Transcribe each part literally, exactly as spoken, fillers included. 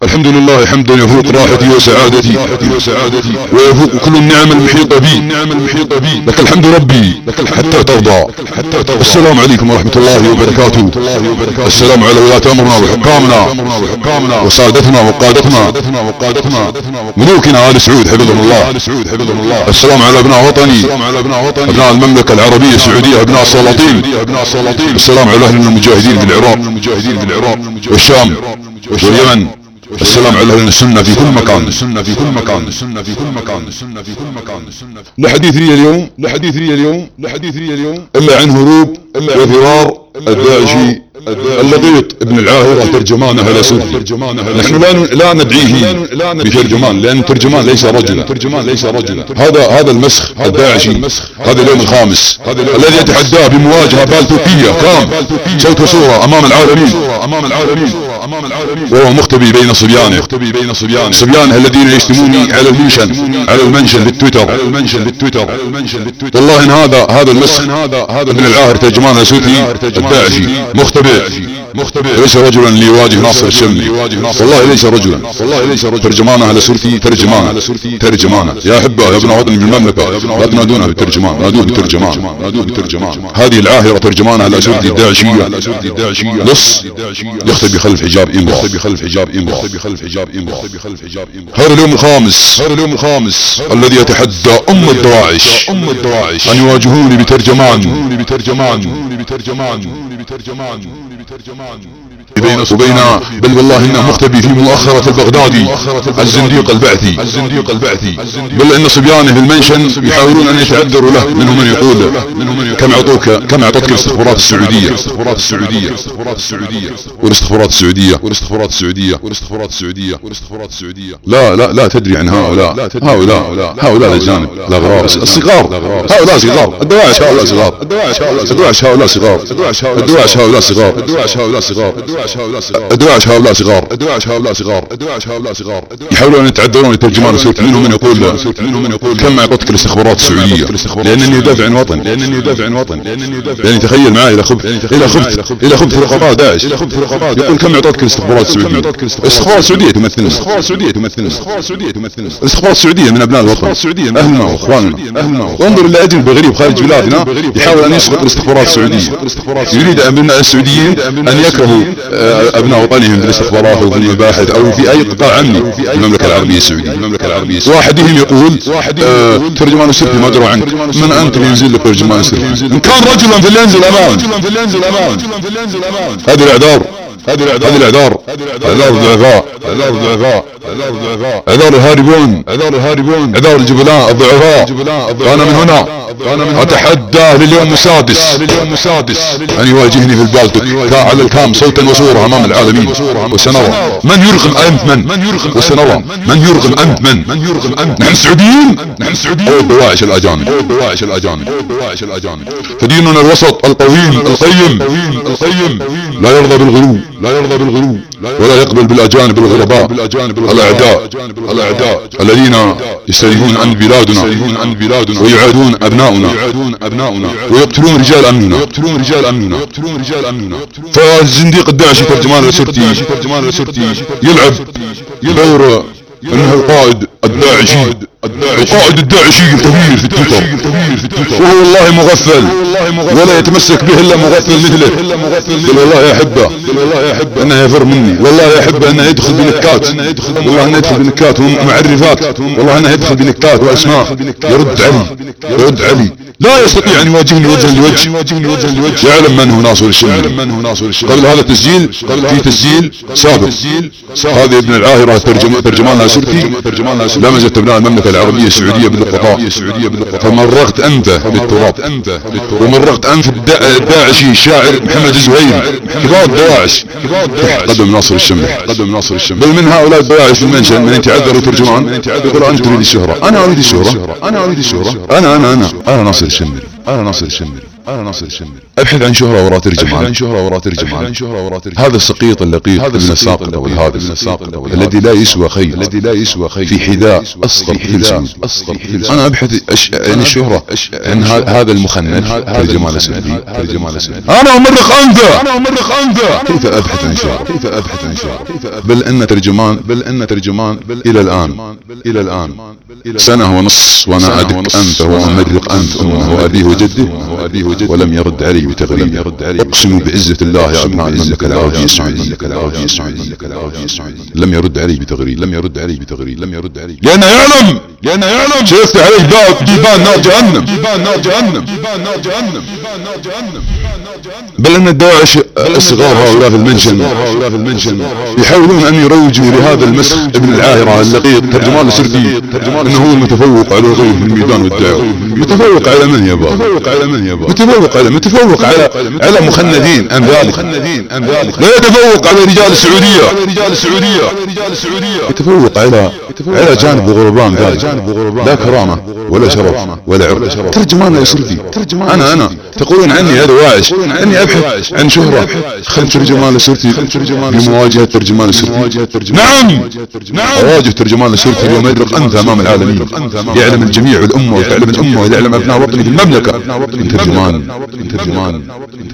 الحمد لله حمدا يفوق راحتي وسعادتي ويفوق كل النعم المحيطة بي. لك الحمد ربي حتى ترضى. السلام عليكم ورحمة الله وبركاته. السلام على ولاة أمرنا وحكامنا وسادتنا وقادتنا ملوكنا آل سعود حفظهم الله. السلام على أبناء وطني أبناء المملكة العربية السعودية أبناء السلاطين. السلام على أهل المجاهدين في العراق والشام واليمن. السلام على أهل السنة في كل مكان. لحديث لي اليوم لحديث لي اليوم لحديث لي اليوم إلا عن هروب وفرار الداعشي اللقيط ابن العاهرة ترجمانه على سوري. نحن لا لا ندعيه بترجمان لأن الترجمان ليس رجلا. هذا هذا المسخ الداعشي هذا اليوم الخامس الذي يتحداه بمواجهة بالتوكية كام صوت وصورة أمام العالمين وهو مختبي بين صبيانه صبيانه الذين يشتموني على المنشن على المنشن بالتويتر. والله إن هذا هذا المسخ ابن العاهر ترجمان على سوري الداعشي مختبئ ليس رجلا ليواجه ناصر الشمري. والله ليس رجلا ترجمانه على سورتي ترجمانه يا أحبة يا ابن وطني بالمملكة لا تنادونها بالترجمان نادوه بالترجمان. هذه العاهرة ترجمانه على سورتي الداعشية لص يختبي خلف حجاب إنبا. هذا اليوم الخامس الذي يتحدى أم الدواعش أن يواجهوني بترجمان بين وبين بل والله انه مختبي في مؤخرة البغدادي الزنديق البعثي بل ان صبيانه في المنشن يحاولون ان يتعذروا له. منهم من يقول كم اعطوك كم اعطتك الاستخبارات السعودية والاستخبارات السعودية لا لا لا تدري عن هؤلاء هؤلاء هؤلاء الاجانب الاغرار الصغار. هؤلاء صغار الدواعش هؤلاء صغار الدواعش هؤلاء صغار الدواعش هؤلاء صغار الدواعش هؤلاء صغار يحاولون ان يتعذرون يترجمان سورتي. منهم من يقول كم اعطتك الاستخبارات السعودية لانني ادافع عن وطن يعني تخيل معي الى خبث الى خبث الى خبث رقباء داعش. يقول كم اعطتك الاستخبارات السعودية. الاستخبارات السعودية تمثلنا الاستخبارات السعودية من ابناء الوطن اهلنا واخواننا. وانظر الى اجنبي غريب خارج بلادنا يحاول ان يسقط الاستخبارات السعودية. يريد ابناء السعوديين ان يكرهوا ابناء وطنهم في الاستخبارات او في المباحث او في اي قطاع امني في المملكة العربية السعودية. واحدهم يقول ترجمان السرفي ما دروا عنك. من انت اللي ينزل لك ترجمان السرفي؟ ان كان رجلا فلينزل امان. هذه الاعذار هذه الاعذار اعذار الضعفاء اعذار الهاربون اعذار الجبلاء الضعفاء. انا من هنا اتحداه لليوم السادس ان يواجهني في البالتوك على الكام صوتا وصورة امام العالمين وسنرى من يرغم انت من وسنرى من يرغم انت من. نحن السعوديين او الدواعش الاجانب. فديننا الوسط القويم القيم لا يرضى بالغلو ولا يقبل بالاجانب الغرباء الاعداء الذين يستريحون عن بلادنا ويعادون ابناؤنا ويقتلون رجال امننا. فالزنديق الداعشي ترجمان السرتي يلعب دور انه القائد الداعشي القائد الداعشي الكبير في التويتر وهو والله مغفل ولا يتمسك به الا مغفل مثله. قل والله يا احبه انه يفر مني. والله يا احبه انه يدخل بنكات. والله انه يدخل بنكات ومعرفات. والله انه يدخل بنكات واسماء يرد علي لا يستطيع ان يواجهني وجها لوجه. يعلم من هو ناصر الشمري. قبل هذا التسجيل في تسجيل سابق هذه ابن العاهرة ترجمان لها سرتي لمزت ابناء المملكة العربية السعودية بالقطاع فمرغت انفه بالتراب ومرغت انف الداعشي الشاعر محمد الزهيري كبار الدواعش قدم ناصر الشمري. بل من هؤلاء الدواعش في المنشن من يتعذروا ترجمان يقول انت تريد الشهرة. انا اريد الشهرة انا انا انا انا انا ناصر الشمري. انا ناصر الشمري. ابحث عن شهرة وراء ترجمان، ابحث عن شهرة وراء ترجمان، ابحث عن شهرة وراء ترجمان. هذا السقيط اللقيط ابن الساقط والهادف الذي لا يسوى خير، الذي لا يسوى خير في حذاء اصغر طفل سعودي، اصغر طفل. انا ابحث عن الشهرة عن هذا المخنث ترجمان السعودي، ترجمان السعودي. انا امرق انثى، انا امرق انثى. كيف ابحث عن شهرة؟ كيف ابحث عن شهرة؟ بل ان ترجمان، بل ان ترجمان الى الان، الى الان سنة ونص وانا ادق انفه وامرق انف امه وابيه وجده ولم يرد علي بتغريب. اقسم بعزة الله يا ابناء المملكة العربية السعودية لم يرد علي بتغريب، لم يرد علي بتغريب، لم يرد علي لأنه يعلم، لأنه يعلم سيفتح عليه باب جبال نار جهنم، جبال نار جهنم، جبال نار جهنم، جبال نار جهنم. بل ان الداعش الصغار هؤلاء في المنشن، هؤلاء في المنشن يحاولون ان يروجوا لهذا المسخ ابن العاهرة اللقيط ترجمان السردي انه هو المتفوق على الغير في الميدان والدعوة. متفوق على من يا بابا؟ متفوق على من يا بابا؟ متفوق على متفوق على على مخندين ام ذلك، مخندين ام ذلك. لا يتفوق على رجال السعودية، على رجال السعودية، رجال السعودية. يتفوق على على جانب غربان ذلك، لا كرامة ولا شرف ولا عرض. ترجمان السردي، انا انا تقولون عني هذا واعش اني ابحث عن شهرة خلف ترجمان السردي بمواجهة ترجمان السردي. نعم نعم اواجه ترجمان السردي ومرق انثى امام العالمين. يعلم الجميع والامة وتعلم الامة ويعلم ابناء وطني في المملكة. ترجمان ترجمان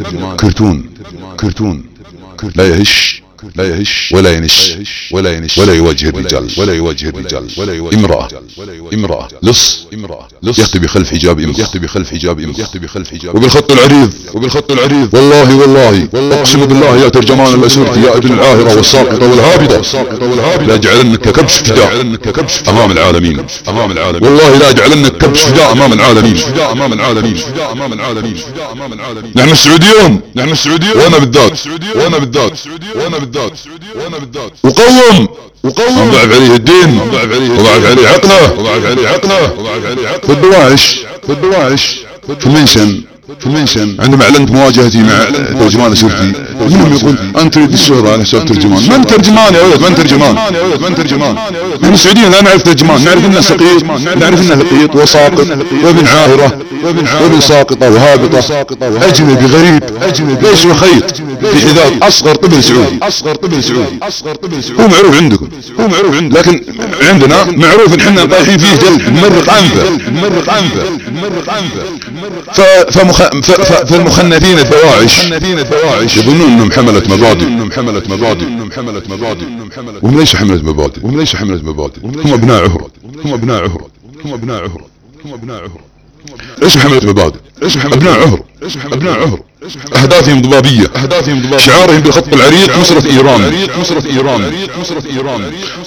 كرتون كرتون لا يهش لا يهش ولا ينش ولا ينش ولا يواجه الرجال، ولا يواجه الرجال. امرأة امرأة لص امرأة لص يختبي خلف حجاب امرأة، يختبي خلف حجاب امرأة، يختبي خلف حجاب. وبالخط العريض، وبالخط العريض والله والله اقسم بالله يا ترجمان الاسورتي يا ابن العاهرة والساقطة والهابطة لا اجعلنك كبش فداء امام العالمين، امام العالمين. والله لا اجعلنك كبش فداء امام العالمين، فداء امام العالمين، فداء امام العالمين، فداء امام العالمين. نحن السعوديون، نحن السعوديون وانا بالذات، وانا بالذات، وانا بالذات، وانا بالذات. وقوم وقوم وضعف عليه الدين، وضعف عليه وضعف عليه عقله، وضعف عليه عقله، وضعف عليه عقله. في الدواعش، في الدواعش في المنشن، في المنشن عندما اعلنت مواجهتي مع ترجمان السردي منهم يقول انت تريد الشهرة على حساب ترجمان. من ترجمان يا ولد؟ من ترجمان؟ من ترجمان؟ نحن السعوديين لا نعرف ترجمان، نعرف انه سقيط، نعرف انه لقيط وساقط وابن عاهرة وابن ساقطة وهابطة اجنبي غريب، اجنبي ليش وخيط في حذاء اصغر طفل سعودي، اصغر طفل سعودي، اصغر طفل سعودي. هو معروف عندكم، هو معروف عندكم، لكن عندنا معروف ان احنا طايحين فيه جلد نمرق انفه، نمرق انفه، نمرق انفه. فالمخنثين الدواعش يظنون انهم حملة مبادئ، انهم حملة مبادئ، انهم حملة مبادئ، وهم ليس حملة مبادئ، وهم ليس حملة مبادئ، هم ابناء عهرة، هم ابناء عهرة، هم ابناء عهرة، هم ابناء عهرة. ليس حملة مبادئ، ابناء عهر، ابناء عهر. اهدافهم ضبابية، اهدافهم ضبابية. شعارهم بالخط العريض نصرة ايران، نصرة ايران، نصرة ايران.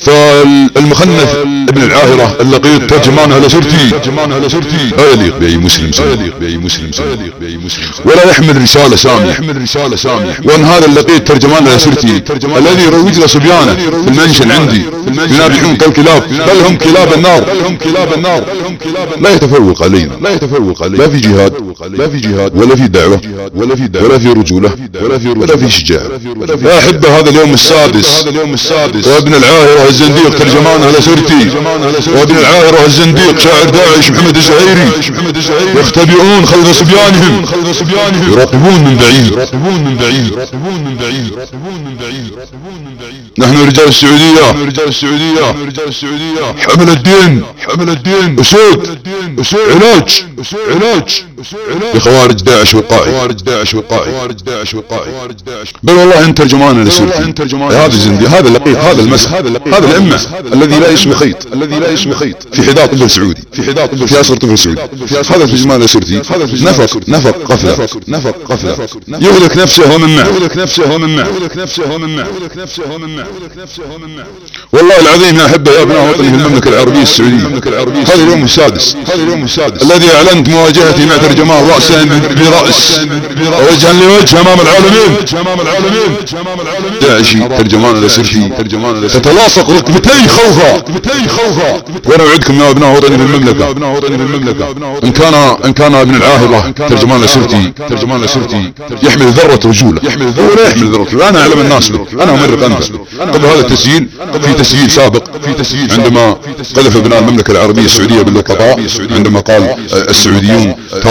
فالمخنث ابن العاهرة اللقيط ترجمان الاسورتي، ترجمان الاسورتي لا يليق باي مسلم، لا يليق باي مسلم، لا يليق باي مسلم، ولا يحمل رسالة سامية، يحمل رسالة سامية. وان هذا اللقيط ترجمان الاسورتي الذي يروج له صبيانه في المنشن عندي ينابحون كالكلاب، بل هم كلاب النار، بل هم كلاب النار، لا يتفوق علينا، لا يتفوق علينا، لا في جهاد، لا في جهاد ولا في دعوة ولا في دعوة ولا في رجولة ولا في ولا في شجاعة. يا أحبة هذا اليوم السادس، هذا اليوم السادس وابن العاهرة الزنديق ترجمان الاسورتي، وابن العاهرة الزنديق شاعر داعش محمد الزهيري يختبئون خلف صبيانهم، خلف صبيانهم يراقبون من بعيد، يراقبون من بعيد، يراقبون من بعيد، يراقبون من بعيد، يراقبون من بعيد. نحن رجال السعودية، نحن رجال السعودية، نحن رجال السعودية حمل الدين، حمل الدين أسود، أسود علاج، علاج لخوارج داعش وقائي، خوارج داعش وقائي، خوارج داعش وقائي، خوارج داعش. بل والله انت ترجمان الاسورتي، هذا الزندي، هذا اللقيط، هذا المسخ، هذا الامة الذي لا يشمي خيط، الذي لا يشمي خيط في حذاء طفل سعودي، في حذاء طفل في اصغر طفل سعودي. هذا ترجمان الاسورتي نفق نفق قفلة، نفق قفلة يهلك نفسه ومن معه، يهلك نفسه ومن معه، يهلك نفسه ومن معه، يهلك نفسه ومن معه، يهلك نفسه ومن معه. والله العظيم يا احبه يا ابناء وطني في المملكة العربية السعودية، المملكة العربية هذا اليوم السادس، هذا اليوم السادس الذي اعلنت مواجهتي مع ترجمان رأسا برأس وجها لوجه امام العالمين، امام العالمين، امام العالمين. داعشي ترجمان الاسورتي، ترجمان الاسورتي تتلاصق ركبتي خوفا، ركبتي خوفا. وانا اوعدكم يا ابناء وطني في المملكة، ابناء وطني في المملكة، ان كان ان كان ابن العاهرة ترجمان الاسورتي، ترجمان الاسورتي يحمل ذرة رجولة، يحمل ذرة، ولا يحمل ذرة رجولة. انا اعلم الناس به، انا امرق انفه. قبل هذا التسجيل في تسجيل سابق، في تسجيل عندما قذف ابناء المملكة العربية السعودية باللقطاء عندما قال السعوديون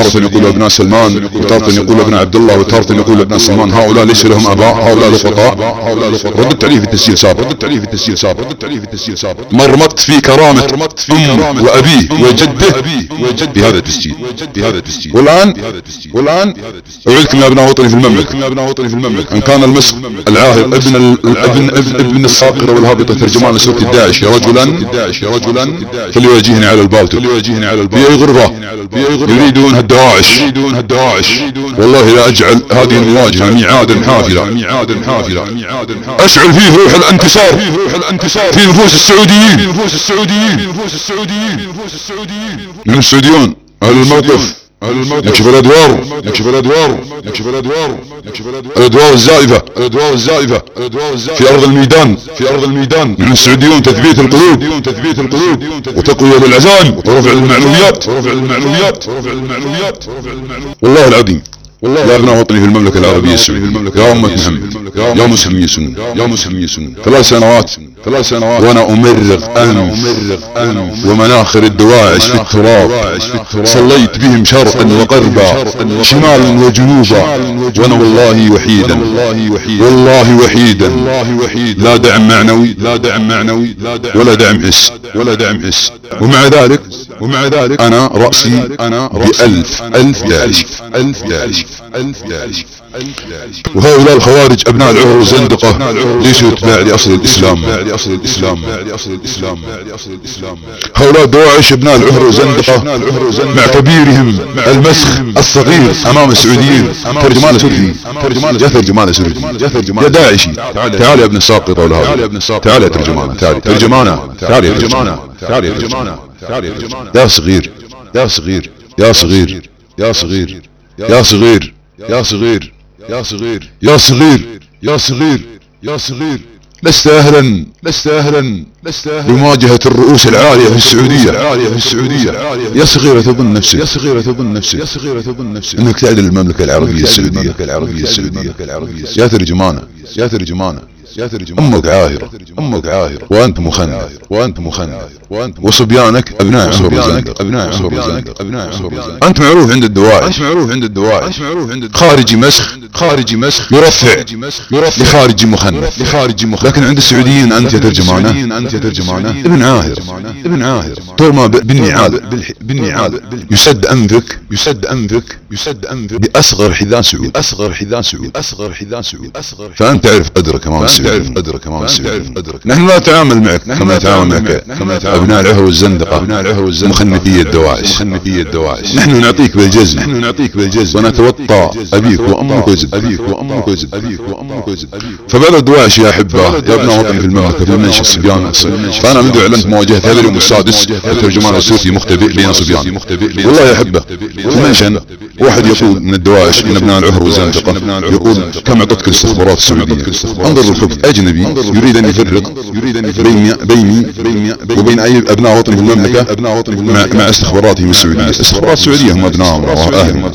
يقول ابناء سلمان، وتارة يقول ابناء عبد الله، وتارة يقول ابناء سلمان. هؤلاء ليس لهم اباء، هؤلاء لقطاء. ردت عليه في التسجيل سابق، ردت عليه في التسجيل سابق، ردت عليه في التسجيل سابق. مرمت في كرامة ام وابيه وجده بهذا التسجيل، بهذا التسجيل. والان والان اعيدكم يا ابناء وطني في المملكة، يا ابناء وطني في المملكة، ان كان المسخ العاهر ابن ابن ابن الساقرة والهابطة ترجمان لسورة الداعش رجلا رجلا فليواجهني على الباب، فليواجهني على الباب. في غرفة يريدون الدواعش، يريدون الدواعش. والله لا اجعل هذه المواجهة ميعادا حافلا، ميعادا حافلا. اشعل فيه روح الانتصار، فيه روح الانتصار في نفوس السعوديين، في نفوس السعوديين، في نفوس السعوديين، في نفوس السعوديين. من السعوديون اهل الموقف، اهل الموقف نكشف الادوار، نكشف الادوار، نكشف الادوار، نكشف الادوار، الادوار الزائفة، الادوار الزائفة، الادوار الزائفة في ارض الميدان، في ارض الميدان. نحن السعوديون تثبيت القلوب، تثبيت القلوب وتقوية للعزائم ورفع المعنويات، ورفع المعنويات، ورفع المعنويات. والله العظيم، والله يا ابناء وطني في المملكة العربية السعودية، يا أمة محمد، يا مسلمي سنة، يا مسلمي سنة، ثلاث سنوات ثلاث سنوات وانا امرغ انف ومناخر الدواعش في التراب، صليت بهم شرقا وغربا شمالا وجنوبا، وانا والله وحيدا، والله وحيدا لا دعم معنوي، لا دعم معنوي ولا دعم حس، ولا دعم حس. ومع ذلك ومع ذلك انا رأسي انا بألف ألف داعش، ألف داعش، ألف داعش. وهؤلاء الخوارج ابناء العهر والزندقة ليسوا اتباع لاصل الاسلام، لاصل الاسلام، لاصل الاسلام، لاصل الاسلام. هؤلاء دواعش ابناء العهر والزندقة مع كبيرهم المسخ الصغير امام السعوديين. ترجمان سوري، ترجمان يا ترجمان سوري، يا داعشي تعال يا ابن الساقطة والهادي، تعال يا ابن الساقطة، تعال يا ترجمانة، تعال ترجمانة، تعال يا ترجمانة، تعال يا ترجمانة، تعال يا ترجمانة. يا صغير، يا صغير، يا صغير، يا صغير، يا صغير، يا صغير، يا صغير، يا صغير، يا صغير، يا صغير، لست اهلا، لست اهلا، لست اهلا بمواجهة الرؤوس العالية في السعودية، العالية في السعودية. يا صغيرة تظن نفسك، يا صغيرة تظن نفسك، يا صغيرة تظن نفسك انك تعدل المملكة العربية السعودية، المملكة العربية السعودية. يا ترجمانة، يا ترجمانة، يا ترجمانة، امك عاهرة، امك عاهرة، وانت مخنث، وانت مخنث، وانت وصبيانك ابناء عصور الزندقة، ابناء عصور الزندقة، ابناء عصور الزندقة. انت معروف عند الدواعش، انت معروف عند الدواعش، معروف عند خارجي مسخ، خارجي مسخ يرفع، يرفع لخارجي مخنث، لخارجي مخنث. لكن عند السعوديين انت يا ترجمانة، انت يا ترجمانة ابن عاهر، ابن عاهر. ترمى بالنعال، بالنعال يسد انفك، يسد انفك، يسد انفك باصغر حذاء سعود، اصغر حذاء سعود، اصغر حذاء سعود، اصغر. فانت تعرف قدرك امام السعوديين، تعرف قدرك امام السعوديين. نحن لا نتعامل معك كما يتعامل معك ابناء العهر والزندقة، ابناء العهر والزندقة مخنثي الدواعش، مخنثي الدواعش. نحن نعطيك بالجزم، نحن نعطيك بالجزم ونتوطى ابيك وامك وزب، ابيك وامك وزب، ابيك وامك وزب. فبعد الدواعش يا احبه يا ابناء وطني في المملكة في المنشأ الصبيان، فانا منذ اعلنت مواجهة هذا اليوم السادس الترجمان السوري مختبئ بين صبيان. والله يا احبه في المنشن واحد يقول من الدواعش من ابناء العهر والزندقة يقول كم اعطتك الاستخبارات السعودية. انظر للخبث، اجنبي يريد ان يفرق بيني بيني وبين اي ابناء وطني في المملكة مع, مع استخباراتهم السعودية. استخبارات السعودية هم ابنائهم واهلهم،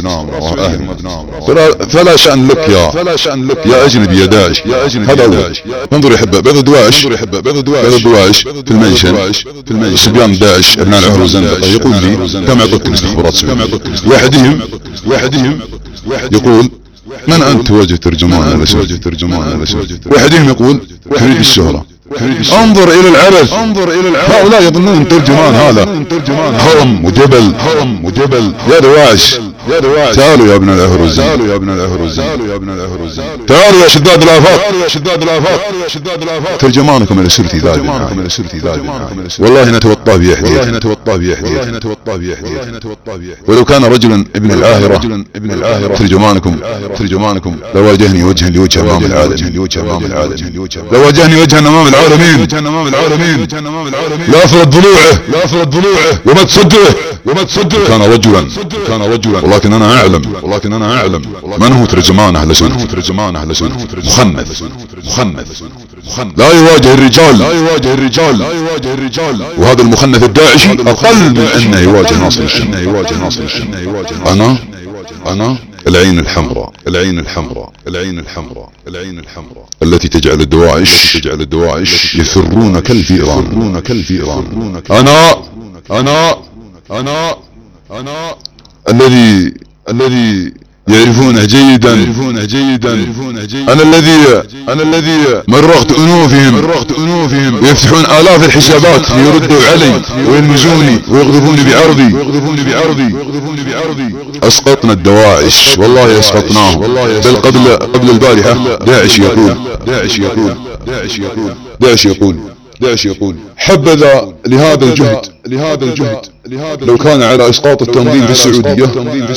فلا, فلا شأن لك يا فلا شأن لك يا اجنبي يا داعش، يا اجنبي هذا هو. انظر يا احبه بعض الدواعش، بعض الدواعش في المنشن صبيان داعش ابناء العهر والزندقة يقول لي كم اعطتك الاستخبارات السعودية. واحدهم واحدهم يقول من انت وجه ترجمان وجه ترجمان وجه. واحدهم يقول تريد الشهرة. انظر الى العبث، انظر الى العبث. هؤلاء يظنون ترجمان هذا هرم وجبل، هرم وجبل. يا دواعش يا دواعش تعالوا يا ابن العهر والزندقة، تعالوا يا ابن العهر والزندقة، تعالوا يا ابن العهر والزندقة، تعالوا يا شداد الافاق، تعالوا يا شداد الافاق، تعالوا يا شداد الافاق. ترجمانكم الاسرتي ذا، ترجمانكم الاسرتي ذا. والله نتوطى بيحدي، والله نتوطى بيحدي، والله نتوطى بيحدي، والله نتوطى بيحدي. ولو كان رجلا ابن العاهرة، ابن العاهرة ترجمانكم، ترجمانكم لواجهني وجها لوجه امام العالم، لوجه امام العالم، لواجهني وجها امام العالمين، امام العالمين. لا افرض ضلوعه، لا افرض ضلوعه وما تصدقه، وما تصدقه. كان رجلا، كان رجلا. ولكن انا اعلم، ولكن انا اعلم من هو ترجمان اهل سنة، من هو ترجمان اهل سنة. مخنث، مخنث، مخنث. لا يواجه الرجال، لا يواجه الرجال، لا يواجه الرجال. وهذا المخنث الداعشي اقل من انه يواجه ناصر السنة، يواجه ناصر السنة، يواجه. انا انا العين الحمراء، العين الحمراء، العين الحمراء، العين الحمراء التي تجعل الدواعش، تجعل الدواعش يفرون كالفئران، يفرون كالفئران. انا انا انا انا الذي الذي يعرفونه جيدا يعرفونه جيدا انا الذي انا الذي مرغت انوفهم مرغت انوفهم يفتحون الاف الحسابات ليردوا علي ويلمزوني ويغضبوني بعرضي ويغضبوني بعرضي ويغضبوني بعرضي اسقطنا الدواعش والله اسقطناهم بل قبل قبل البارحة داعش يقول داعش يقول داعش يقول داعش يقول داعش يقول حبذا لهذا الجهد لهذا الجهد لو كان على اسقاط التنظيم في السعودية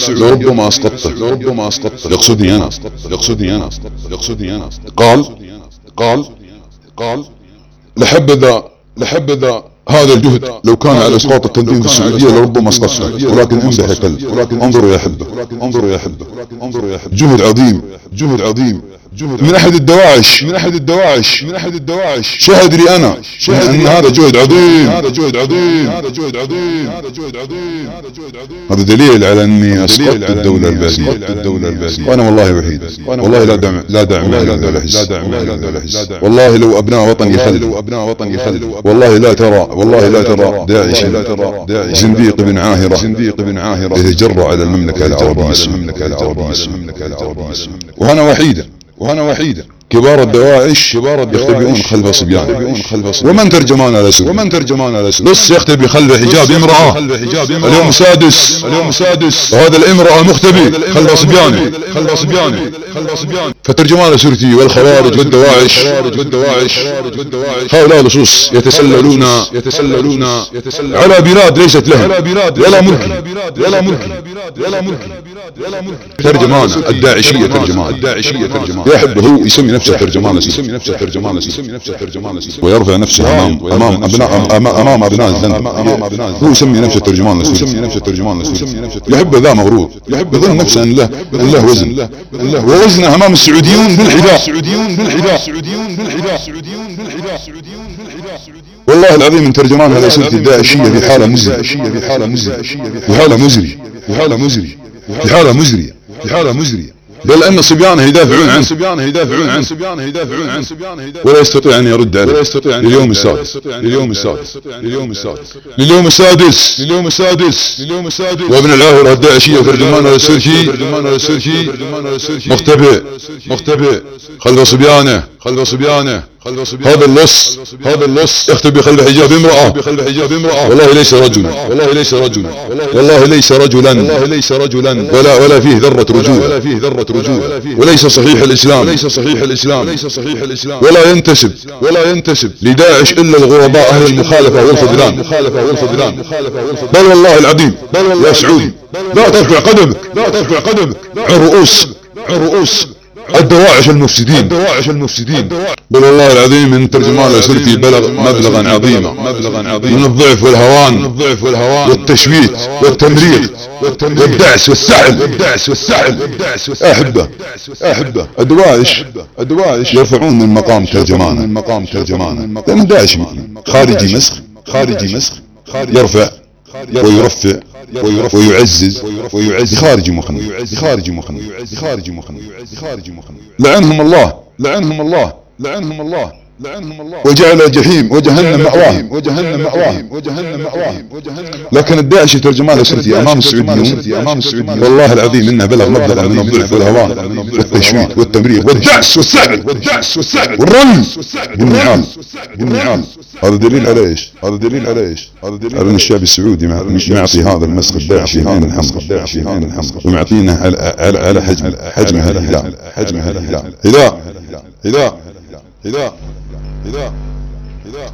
لربما اسقطته لربما اسقطته يقصدني انا يقصدني انا يقصدني انا قال قال قال لحبذا لحبذا هذا الجهد لو كان على اسقاط التنظيم في السعودية لربما اسقطته ولكن امدح يا كلب ولكن انظروا يا حبه انظروا يا حبه انظروا يا حبه جهد عظيم جهد عظيم من احد الدواعش من احد الدواعش من احد الدواعش شهد لي انا ان هذا جهد عظيم هذا جهد عظيم هذا جهد عظيم هذا جهد عظيم هذا دليل على اني اسقطت الدولة الباسمة الدولة الباسمة وانا والله وحيد والله لا دعم لا دعم لا دعم لا حس والله لو ابناء وطن يخل لو ابناء وطن يخل والله لا ترى والله لا ترى داعش لا ترى داعش زنديق بن عاهرة زنديق بن عاهرة يتجرأ على المملكة العربية المملكة العربية المملكة العربية وانا وحيدة وانا وحيدة كبار الدواعش كبار يختبئون خلف صبيان ومن ترجمان على سوء ومن ترجمان على سوء لص يختبي خلف حجاب امرأة اليوم سادس اليوم سادس وهذا الامرأة مختبي خلف صبيانه خلف صبيانه خلف صبيانه فترجمان سورتي والخوارج والدواعش والدواعش هؤلاء لصوص يتسللون يتسللون على بلاد ليست لهم ولا ملك ولا ملك ولا ملك ولا ملك ترجمان الداعشية ترجمان الداعشية ترجمان يحب هو يسمي نفسه ترجمان يسمي نفسه ترجمان يسمي نفسه ترجمان ويرفع نفسه امام امام ابناء امام ابناء الذنب هو يسمي نفسه ترجمان يسمي نفسه ترجمان يحب ذا مغرور يحب يظن نفسه ان له ان له وزن ووزنه امام السعوديون بالحذاء السعوديون بالحذاء السعوديون بالحذاء السعوديون بالحذاء والله العظيم من ترجمان هذا سلطة الداعشية في حالة مزرية في حالة مزرية في حالة مزرية في حالة مزرية في حالة مزرية في حالة مزرية بل ان صبيانه يدافعون عنه صبيانه يدافعون عنه صبيانه يدافعون عنه ولا يستطيع ان يرد عليه ولا يستطيع لليوم السادس لليوم السادس لليوم السادس لليوم السادس لليوم السادس لليوم السادس وابن العاهرة الداعشية ترجمان السرشي ترجمان السرشي مختبئ مختبئ خلف صبيانه خلف صبيانه هذا اللص هذا اللص يختبئ خلف حجاب امرأة خلف حجاب امرأة والله ليس رجلا والله ليس رجلا والله ليس رجلا والله ليس رجلا ولا ولا فيه ذرة رجوع ولا فيه ذرة رجوع وليس صحيح الاسلام وليس صحيح الاسلام وليس صحيح الاسلام ولا ينتسب ولا ينتسب لداعش الا الغرباء اهل المخالفة والخذلان المخالفة والخذلان بل والله العظيم يا سعودي لا ترفع قدمك لا ترفع قدمك عن رؤوس عن رؤوس الدواعش المفسدين الدواعش المفسدين بل والله العظيم من ترجمان السلفي بلغ مبلغا عظيما مبلغا عظيما من الضعف والهوان من الضعف والهوان والتشويت والتمرير والدعس والسحل والدعس والسحل احبه احبه الدواعش الدواعش يرفعون من مقام ترجمان من مقام ترجمان لان داعش خارجي مسخ خارجي مسخ يرفع ويرفع ويعزز ويعزز بخارج مخنق بخارج مخنق بخارج مخنق بخارج مخنق لعنهم الله لعنهم الله لعنهم الله لعنهم الله وجعل الجحيم وجهنم مأواهم وجهنم مأواهم وجهنم مأواهم لكن الداعش ترجمان السعودية امام السعوديين امام السعوديين والله العظيم انه بلغ مبلغا من الضعف والهوان والتشويت والتمرير والدعس والسحل والدعس والسحل والرمي بالنعال بالنعال هذا دليل على ايش؟ هذا دليل على ايش؟ هذا دليل على ان الشعب السعودي معطي هذا المسخ الداعشي عين الحمراء الداعشي عين الحمراء ومعطينه على على على حجم حجم هالهلال حجم هالهلال اذا اذا اذا اذا اذا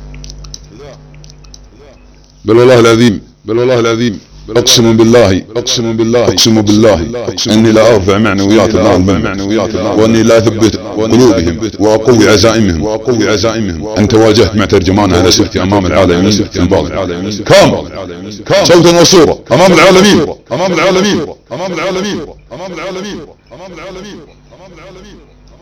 بل والله العظيم بل والله العظيم اقسم بالله اقسم بالله اقسم بالله اني لا ارفع معنويات معنويات واني لا اثبت قلوبهم واقوي عزائمهم واقوي عزائمهم انت واجهت مع ترجمان هذا سلفي امام العالمين في الباطل كامل صوتا وصورة امام العالمين امام العالمين امام العالمين امام العالمين امام العالمين امام العالمين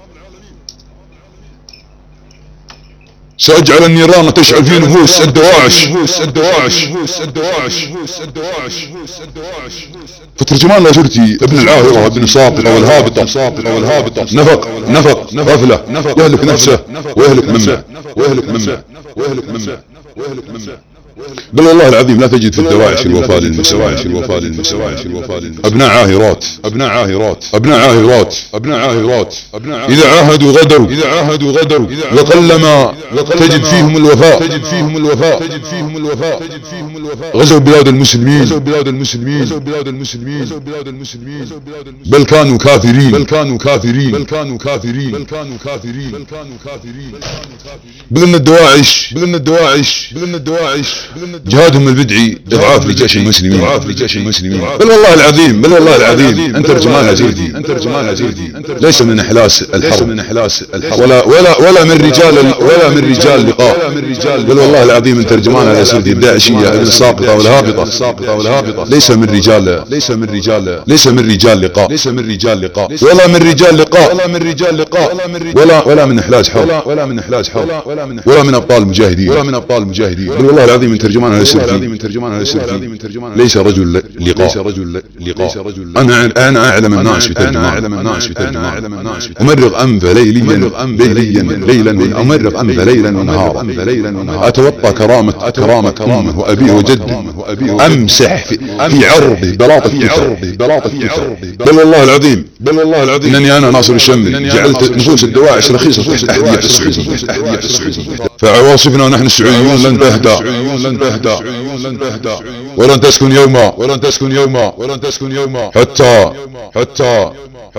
سأجعل النيران تشعل في نفوس الدواعش الدواعش الدواعش الدواعش فترجمان لا شرتي ابن العاهرة ابن ساطرة والهابطة ساطرة والهابطة نفق نفق غفلة يهلك نفسه ويهلك منه ويهلك منه ويهلك منه ويهلك منه بل والله العظيم لا تجد في الدواعش الوفاء للمسلمين الوفاء للمسلمين الوفاء للمسلمين أبناء عاهرات أبناء عاهرات أبناء عاهرات أبناء عاهرات إذا عاهدوا غدروا إذا عاهدوا غدروا وقلما تجد فيهم الوفاء تجد فيهم الوفاء تجد فيهم الوفاء تجد فيهم الوفاء غزوا بلاد المسلمين غزوا بلاد المسلمين غزوا بلاد المسلمين غزوا بلاد المسلمين بل كانوا كافرين بل كانوا كافرين بل كانوا كافرين بل كانوا كافرين بل كانوا كافرين بل ان الدواعش بل ان الدواعش بل ان الدواعش جهادهم البدعي اضعاف لجيش المسلمين اضعاف لجيش المسلمين بل والله العظيم بل والله العظيم انت ترجمان ازيدي انت ترجمان ازيدي ليس من احلاس الحرب من احلاس الحرب ولا ولا ولا من رجال ولا من رجال لقاء بل والله العظيم انت ترجمان الازيدي الداعشيه الساقطه والهابطه الساقطه والهابطه ليس من رجال ليس من رجال ليس من رجال لقاء ليس من رجال لقاء ولا من رجال لقاء ولا من رجال لقاء ولا ولا من احلاس حرب ولا من احلاس حرب ولا من ابطال مجاهدين ولا من ابطال مجاهدين بل والله العظيم من ترجمان الازيدي من ترجمان الازيدي ليس رجل لقاء ليس رجل لقاء انا انا اعلم الناس في ترجمان اعلم الناس في ترجمان امرغ انف ليليا ليليا ليلا امرغ انف ليلا ونهارا اتوطى كرامه كرامه امه وابيه وجده امسح في, في عرضه بلاط الكفر بلاط الكفر بل والله العظيم بل والله العظيم انني انا ناصر الشمري جعلت نفوس الدواعش رخيصه تحت احذيه السعوديه فعواصفنا ونحن السعوديون لن تهدى لن تهدى لن تهدى ولن تسكن يوما ولن تسكن يوما ولن تسكن يوما حتى حتى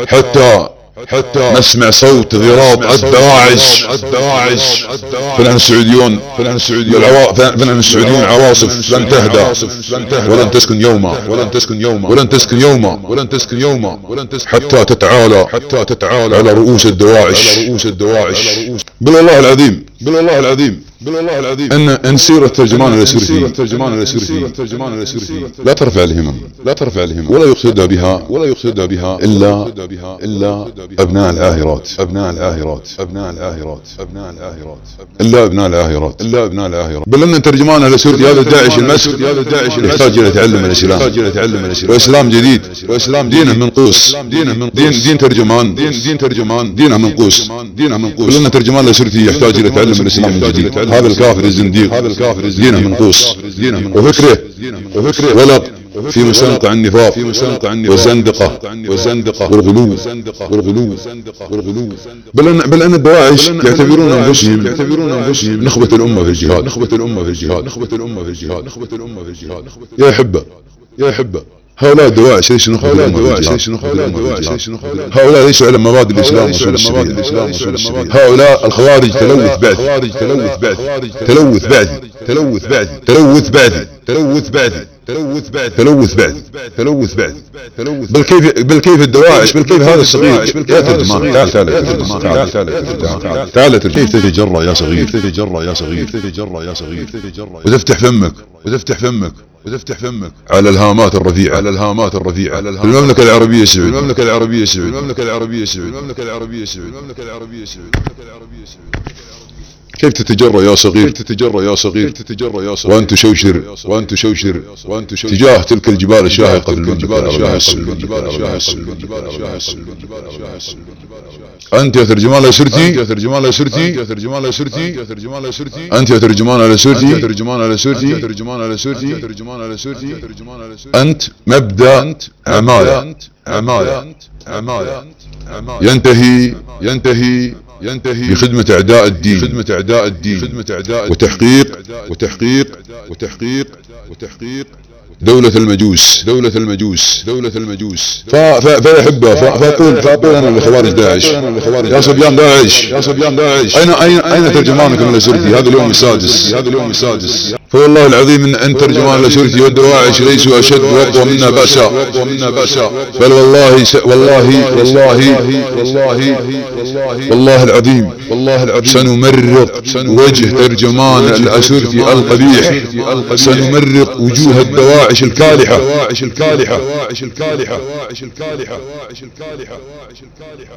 حتى حتى نسمع صوت غراط الدواعش الدواعش فنحن السعوديون فنحن السعوديون فنحن السعوديون عواصف لن تهدى ولن تسكن يوما ولن تسكن يوما ولن تسكن يوما ولن تسكن يوما حتى تتعالى حتى تتعالى على رؤوس الدواعش على رؤوس الدواعش بل والله العظيم بل والله العظيم بل والله العظيم ان ان سيره ترجمان الاسوري ترجمان الاسوري ترجمان الاسوري لا ترفع الهمم لا ترفع الهمم ولا يقصد بها ولا يقصد بها الا الا ابناء العاهرات ابناء العاهرات ابناء العاهرات ابناء العاهرات الا ابناء العاهرات الا ابناء العاهرات بل ان ترجمان الاسوري هذا الداعش المسك هذا الداعش يحتاج الى تعلم الاسلام يحتاج الى تعلم الاسلام واسلام جديد واسلام دينه منقوص دينه من دين دين ترجمان دين دين ترجمان دينه منقوص دينه منقوص بل ان ترجمان الاسوري يحتاج الى تعلم الاسلام الجديد هذا الكافر الزنديق هذا الكافر دينه منقوص وفكره وفكره ولق في مستنقع النفاق في مستنقع النفاق والزندقه والزندقه والغلو والغلو والغلو بل ان بل ان الدواعش يعتبرون انفسهم يعتبرون انفسهم نخبه الامه في الجهاد نخبه الامه في الجهاد نخبه الامه في الجهاد نخبه الامه في الجهاد يا احبه يا احبه هؤلاء الدواعش ليس نخبة الأمة ليس نخبة الأمة هؤلاء ليسوا على مبادئ الإسلام وصول السبيل هؤلاء الخوارج تلوث بعثي تلوث بعثي تلوث بعثي تلوث بعثي تلوث بعثي تلوث بعثي تلوث بعثي تلوث بعثي تلوث بعثي تلوث بل كيف بل كيف الدواعش بل كيف هذا الصغير يا ترجمان تعال تعال تعال تعال تعال كيف تتجرأ يا صغير تتجرأ يا صغير تتجرأ يا صغير وتفتح فمك وتفتح فمك وتفتح فمك على الهامات الرفيعة على الهامات الرفيعة في المملكة العربية السعودية المملكة العربية السعودية المملكة العربية السعودية المملكة العربية السعودية المملكة العربية السعودية كيف تتجرأ يا صغير تتجرأ يا صغير تتجرأ يا صغير وأن تشوشر وأن تشوشر وأن تشوشر تجاه تلك الجبال الشاهقة في المملكة العربية السعودية أنت يا ترجمان الأسورتي يا ترجمان الأسورتي يا ترجمان الأسورتي يا ترجمان الأسورتي أنت يا ترجمان الأسورتي يا ترجمان الأسورتي يا ترجمان الأسورتي يا ترجمان الأسورتي أنت مبدأ عمالة عمالة عمالة ينتهي ينتهي ينتهي بخدمة أعداء الدين خدمة أعداء الدين خدمة أعداء وتحقيق وتحقيق وتحقيق وتحقيق دولة المجوس دولة المجوس دولة المجوس فأحبها فأقول فأقول أنا لخوارج داعش يا صبيان داعش يا صبيان داعش أين أين أين ترجمانكم الأسورتي هذا اليوم السادس هذا اليوم السادس فوالله العظيم ان ان ترجمان الأسورتي والدواعش ليسوا اشد واقوى منا بأسا واقوى منا بأسا بل والله والله والله والله والله العظيم والله العظيم سنمرق وجه ترجمان الأسورتي القبيح سنمرق وجوه الدواعش الكالحة الدواعش الكالحة الدواعش الكالحة الدواعش الكالحة الدواعش الكالحة الدواعش الكالحة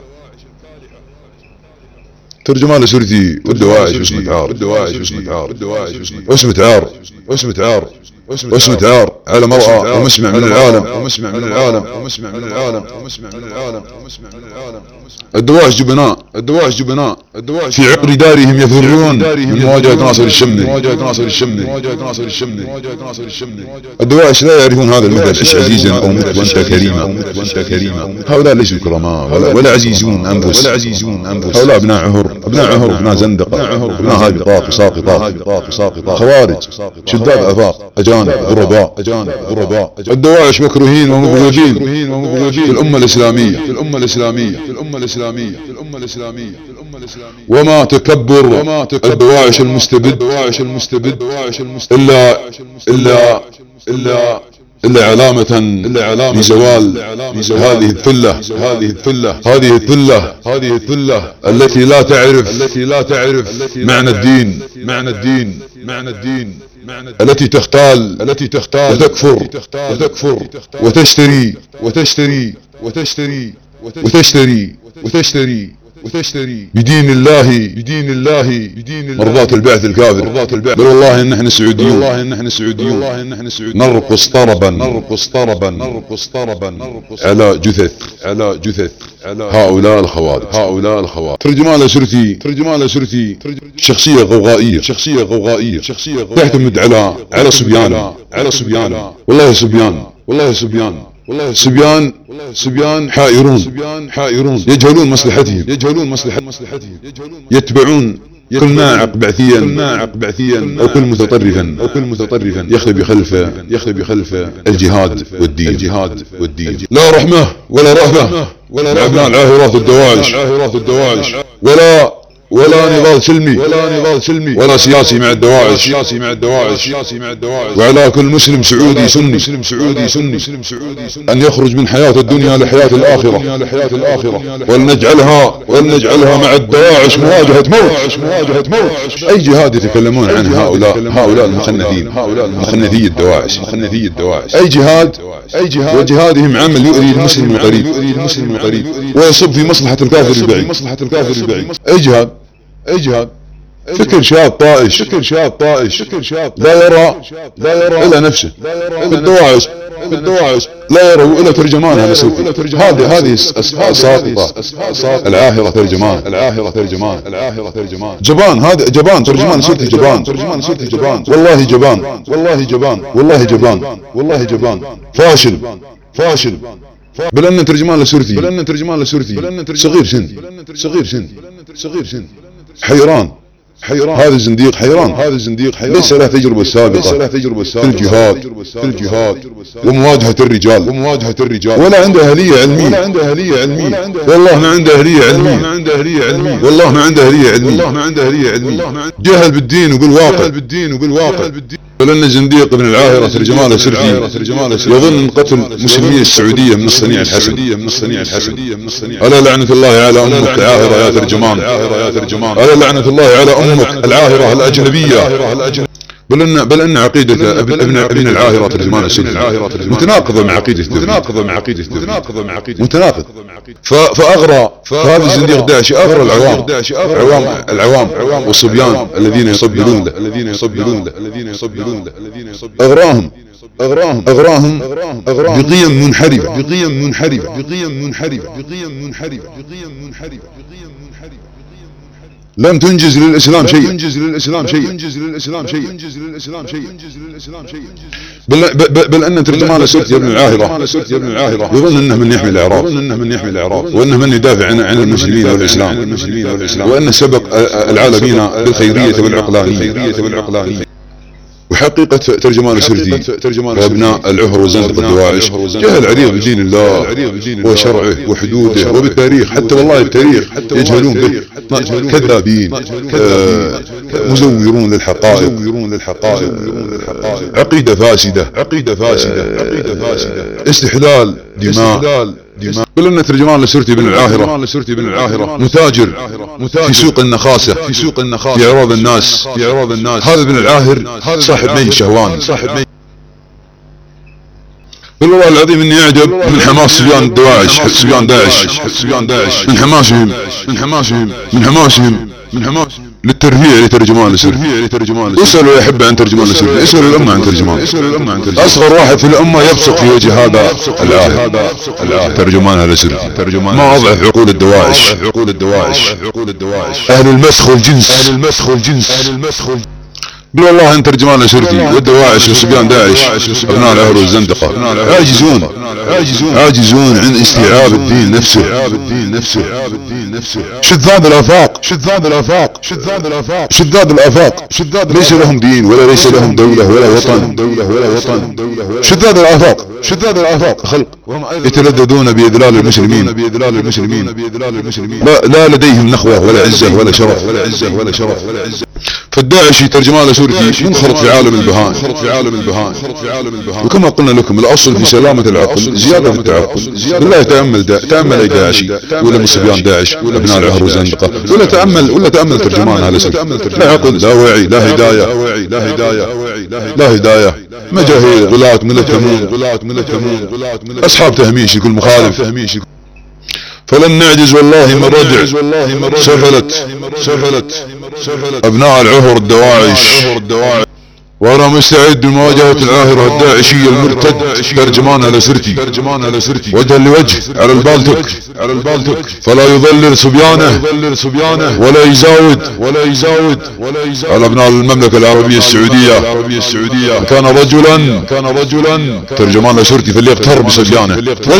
ترجمان الأسورتي والدواعش اسمه عار الدواعش اسمه عار الدواعش اسمه عار اسمه عار واسمة عار على مرأى ومسمع من العالم ومسمع من العالم ومسمع من العالم ومسمع من العالم ومسمع من العالم. الدواعش جبناء الدواعش جبناء الدواعش في عقر دارهم يفرون من مواجهة ناصر الشمري مواجهة ناصر الشمري مواجهة ناصر الشمري مواجهة ناصر الشمري. الدواعش لا يعرفون هذا المثل عش عزيزا او مت وانت كريما او مت وانت كريما. هؤلاء ليسوا كرماء ولا, ولا عزيزون انفس ولا عزيزون انفس. هؤلاء ابناء عهر ابناء عهر ابناء زندقة ابناء هابطات وساقطات وساقطات خوارج شداد افاق اجانب غرباء اجانب غرباء. الدواعش مكروهين ومبغوضين في الامة الاسلامية في الامة الاسلامية في الامة الاسلامية في الامة الاسلامية في الامة الاسلامية. وما تكبر الدواعش المستبد الدواعش المستبد الا الا الا إلا علامة إلا علامة لزوال هذه الذلة هذه الذلة هذه الذلة هذه الذلة التي لا تعرف التي لا تعرف معنى الدين معنى الدين معنى الدين التي تختال التي تختال وتكفر وتكفر وتشتري وتشتري وتشتري وتشتري وتشتري وتشتري بدين الله بدين الله بدين مرضاة البعث الكافر مرضاة البعث. بل والله ان احنا سعوديون والله ان احنا سعوديون والله ان احنا سعوديون نرقص طربا نرقص طربا نرقص طربا على جثث على جثث على هؤلاء الخوارج هؤلاء الخوارج. ترجمان الاسرتي ترجمان الاسرتي شخصية غوغائية شخصية غوغائية شخصية تعتمد على على صبيان على صبيان والله صبيان والله صبيان والله صبيان صبيان حائرون صبيان حائرون يجهلون مصلحتهم يجهلون مصلحتهم يتبعون كل ناعق بعثيا ناعق بعثيا او كل متطرفا او كل متطرفا يخلب خلف يخلب خلف الجهاد والدين الجهاد والدين. لا رحمة ولا رهبة ولا لابناء العاهرات الدواعش العاهرات الدواعش ولا ولا نضال سلمي ولا نضال سلمي ولا سياسي مع الدواعش سياسي مع الدواعش سياسي مع الدواعش. وعلى كل مسلم سعودي سني مسلم سعودي سني ان يخرج من حياة الدنيا لحياة الآخرة لحياة الآخرة ولنجعلها ولنجعلها مع الدواعش مواجهة موت مواجهة موت. اي جهاد يتكلمون عن هؤلاء هؤلاء المخنثين هؤلاء مخنثي الدواعش مخنثي الدواعش. اي جهاد اي جهاد وجهادهم عمل يؤذي المسلم القريب يؤذي المسلم القريب ويصب في مصلحة الكافر البعيد مصلحة الكافر البعيد. اي جهاد اي جهاد فكر شاب طائش فكر شاب طائش فكر شاب لا يرى لا يرى الا نفسه الدواعش الدواعش لا يروا الا ترجمانها لسوقي. هذه هذه الساقطة العاهرة ترجمان العاهرة ترجمان العاهرة ترجمان جبان. هذا جبان ترجمان سلطي جبان ترجمان سلطي جبان والله جبان والله جبان والله جبان والله جبان فاشل فاشل. بل ان ترجمان لسورتي بل ان ترجمان لسورتي صغير سن صغير سن صغير سن حيران حيران. هذا الزنديق حيران هذا الزنديق حيران ليس له تجربة سابقة ليس له تجربة سابقة في الجهاد في الجهاد ومواجهة الرجال ومواجهة الرجال ولا عنده أهلية علمية ولا عنده أهلية علمية والله ما عنده أهلية علمية ما عنده أهلية علمية والله ما عنده أهلية علمية والله ما عنده أهلية علمية. جهل بالدين وبالواقع جهل بالدين وبالواقع. بل ان زنديق ابن العاهرة ترجمان السرفي يظن قتل مسلمي السعودية من الصنيع الحسن من الصنيع الحسن. الا لعنة الله على امك العاهرة يا ترجمان الا لعنة الله على امك العاهرة الاجنبية. بل ان بل ان عقيدة ابن ابن ابن العاهرة ترجمان السرفي متناقضة مع عقيدة متناقضة مع عقيدة متناقضة مع عقيدة متناقض. فاغرى فهذا الزنديق الداعشي اغرى العوام عوام العوام والصبيان الذين يصبرون له الذين يصبرون له الذين يصبرون له الذين اغراهم اغراهم اغراهم اغراهم بقيم منحرفة بقيم منحرفة بقيم منحرفة بقيم منحرفة بقيم منحرفة بقيم منحرفة لم تنجز للإسلام شيء تنجز للإسلام شيء تنجز للإسلام شيء تنجز للإسلام شيء تنجز للإسلام شيء. بل بل أن ترجمان السوري يا ابن العاهرة يا ابن العاهرة يظن أنه من يحمي الإعراب يظن أنه من يحمي الإعراب وأنه من يدافع عن عن المسلمين والإسلام المسلمين والإسلام وأنه سبق العالمين بالخيرية والعقلانية. وحقيقة ترجمان السردي وابناء العهر وزندقة الدواعش جهل عريض بدين الله وشرعه وحدوده وبالتاريخ حتى والله التاريخ يجهلون به كذابين مزورون للحقائق عقيدة فاسدة عقيدة فاسدة عقيدة فاسدة استحلال دماء دماء. بل ان ترجمان السرتي بن العاهرة متاجر في سوق النخاسة في سوق النخاسة في اعراض الناس في اعراض الناس. هذا بن العاهر صاحب مي شهوان صاحب مي. بل والله العظيم اني اعجب من حماس صبيان الدواعش صبيان داعش صبيان داعش من حماسهم من حماسهم من حماسهم من حماسهم للترفيع لترجمان لسري. اسألوا يا أحبة عن ترجمان لسري، اسألوا الأمة عن ترجمان. أصغر واحد في الأمة يبصق في وجه هذا العاهل ترجمانها لسري. ما أضعف عقول الدواعش، أهل المسخ والجنس. قل والله ان ترجمان لشرطي والدواعش وصبيان داعش ابناء العهر والزندقة عاجزون عاجزون عن استيعاب الدين نفسه. شذاذ الافاق شذاذ الافاق شذاذ الافاق ليس لهم دين ولا ليس لهم دولة ولا وطن. شذاذ الافاق شذاذ الافاق خلق يتلذذون بإذلال المسلمين. لا, لا لديهم نخوة ولا عزة ولا شرف. فالداعشي ترجمان لسورتي منخرط في عالم البهائم. وكما قلنا لكم الاصل في سلامة العقل زيادة في التعقل. بالله تأمل دا تأمل اي داعشي ولا مصبيان داعش ولا ابناء العهر والزندقة ولا تأمل ولا تأمل ترجمانها لسورتي. لا عقل لا وعي لا هداية لا هداية مجاهيل غلاة ملة ثمون اصحاب تهميش يقول مخالف. فلن نعجز والله مردع سفلت ابناء العهر الدواعش. وانا مستعد لمواجهة العاهرة الداعشية المرتد ترجمانها لسرتي وجها لوجه على البالتك فلا يضلل صبيانه ولا يزاود على ابناء المملكة العربية السعودية. كان رجلا ترجمان لسرتي فليغتر بصبيانه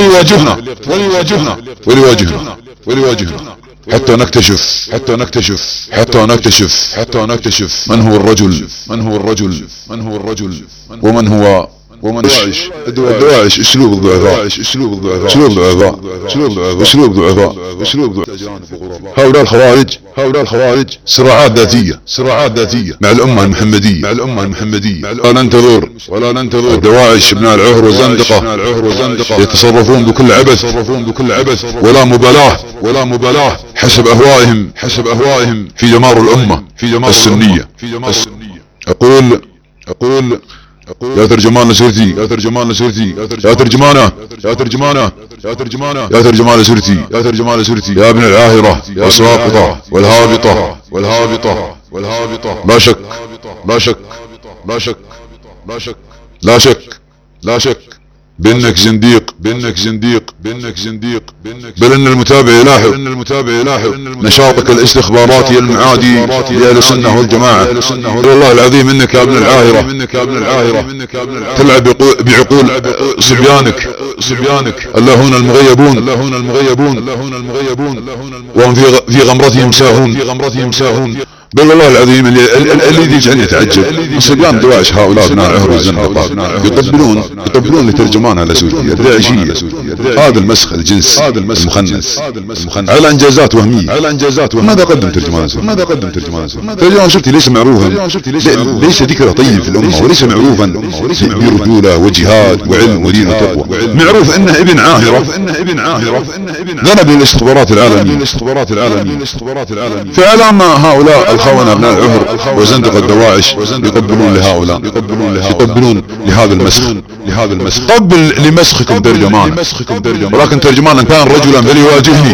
وليواجهنا حتى نكتشف حتى نكتشف حتى نكتشف حتى نكتشف من هو الرجل من هو الرجل من هو الرجل ومن هو ومن الدواعش. الدواعش اسلوب الضعفاء اسلوب الضعفاء اسلوب ضعفاء اسلوب ضعفاء اسلوب ضعفاء. هؤلاء الخوارج هؤلاء الخوارج صراعات ذاتية صراعات ذاتية مع الأمة المحمدية مع الأمة المحمدية. لا ننتظر ولا ننتظر الدواعش ابناء العهر والزندقة يتصرفون بكل عبث بكل عبث ولا مبالاة ولا مبالاة حسب أهوائهم حسب أهوائهم في دمار الأمة في دمار السنية. أقول أقول يا ترجمان لسرتي يا ترجمان لسرتي يا ترجمانه يا ترجمانه يا ترجمانه يا ترجمان لسرتي يا ترجمان لسرتي يا ابن العاهرة والساقطة والهابطة والهابطة والهابطة. لا شك لا شك لا شك لا شك لا شك لا شك بانك زنديق بانك زنديق بانك زنديق بل ان المتابع يلاحظ ان المتابع يلاحظ نشاطك الاستخباراتي المعادي لاهل السنه والجماعه. والله العظيم انك يا ابن العاهره انك يا ابن العاهره تلعب بعقول صبيانك صبيانك اللاهون المغيبون اللاهون المغيبون اللاهون المغيبون وهم في في غمرتهم ساهون في غمرتهم ساهون. بل والله العظيم الذي يجعلني اتعجب الصبيان دواعش هؤلاء ابناء العهر والزندقة يطبلون يطبلون لترجمانها لسوريا الداعشية. هذا المسخ الجنس المخنث على انجازات وهمية على انجازات وهمية. ماذا قدم ترجمان سوريا ماذا قدم ترجمان سوريا ترجمان سوريا ليس معروفا ليس ذكره طيب في الامة وليس معروفا برجولة وجهاد وعلم ودين وتقوى. معروف انه ابن عاهرة ذنب للاستخبارات العالمية. فعلى هؤلاء الخونة ابناء العهر وزندق الدواعش يقبلون لهؤلاء يقبلون لهذا المسخ لهذا المسخ. قبل لمسخكم ترجمان ولكن ترجمان ان كان رجلا فليواجهني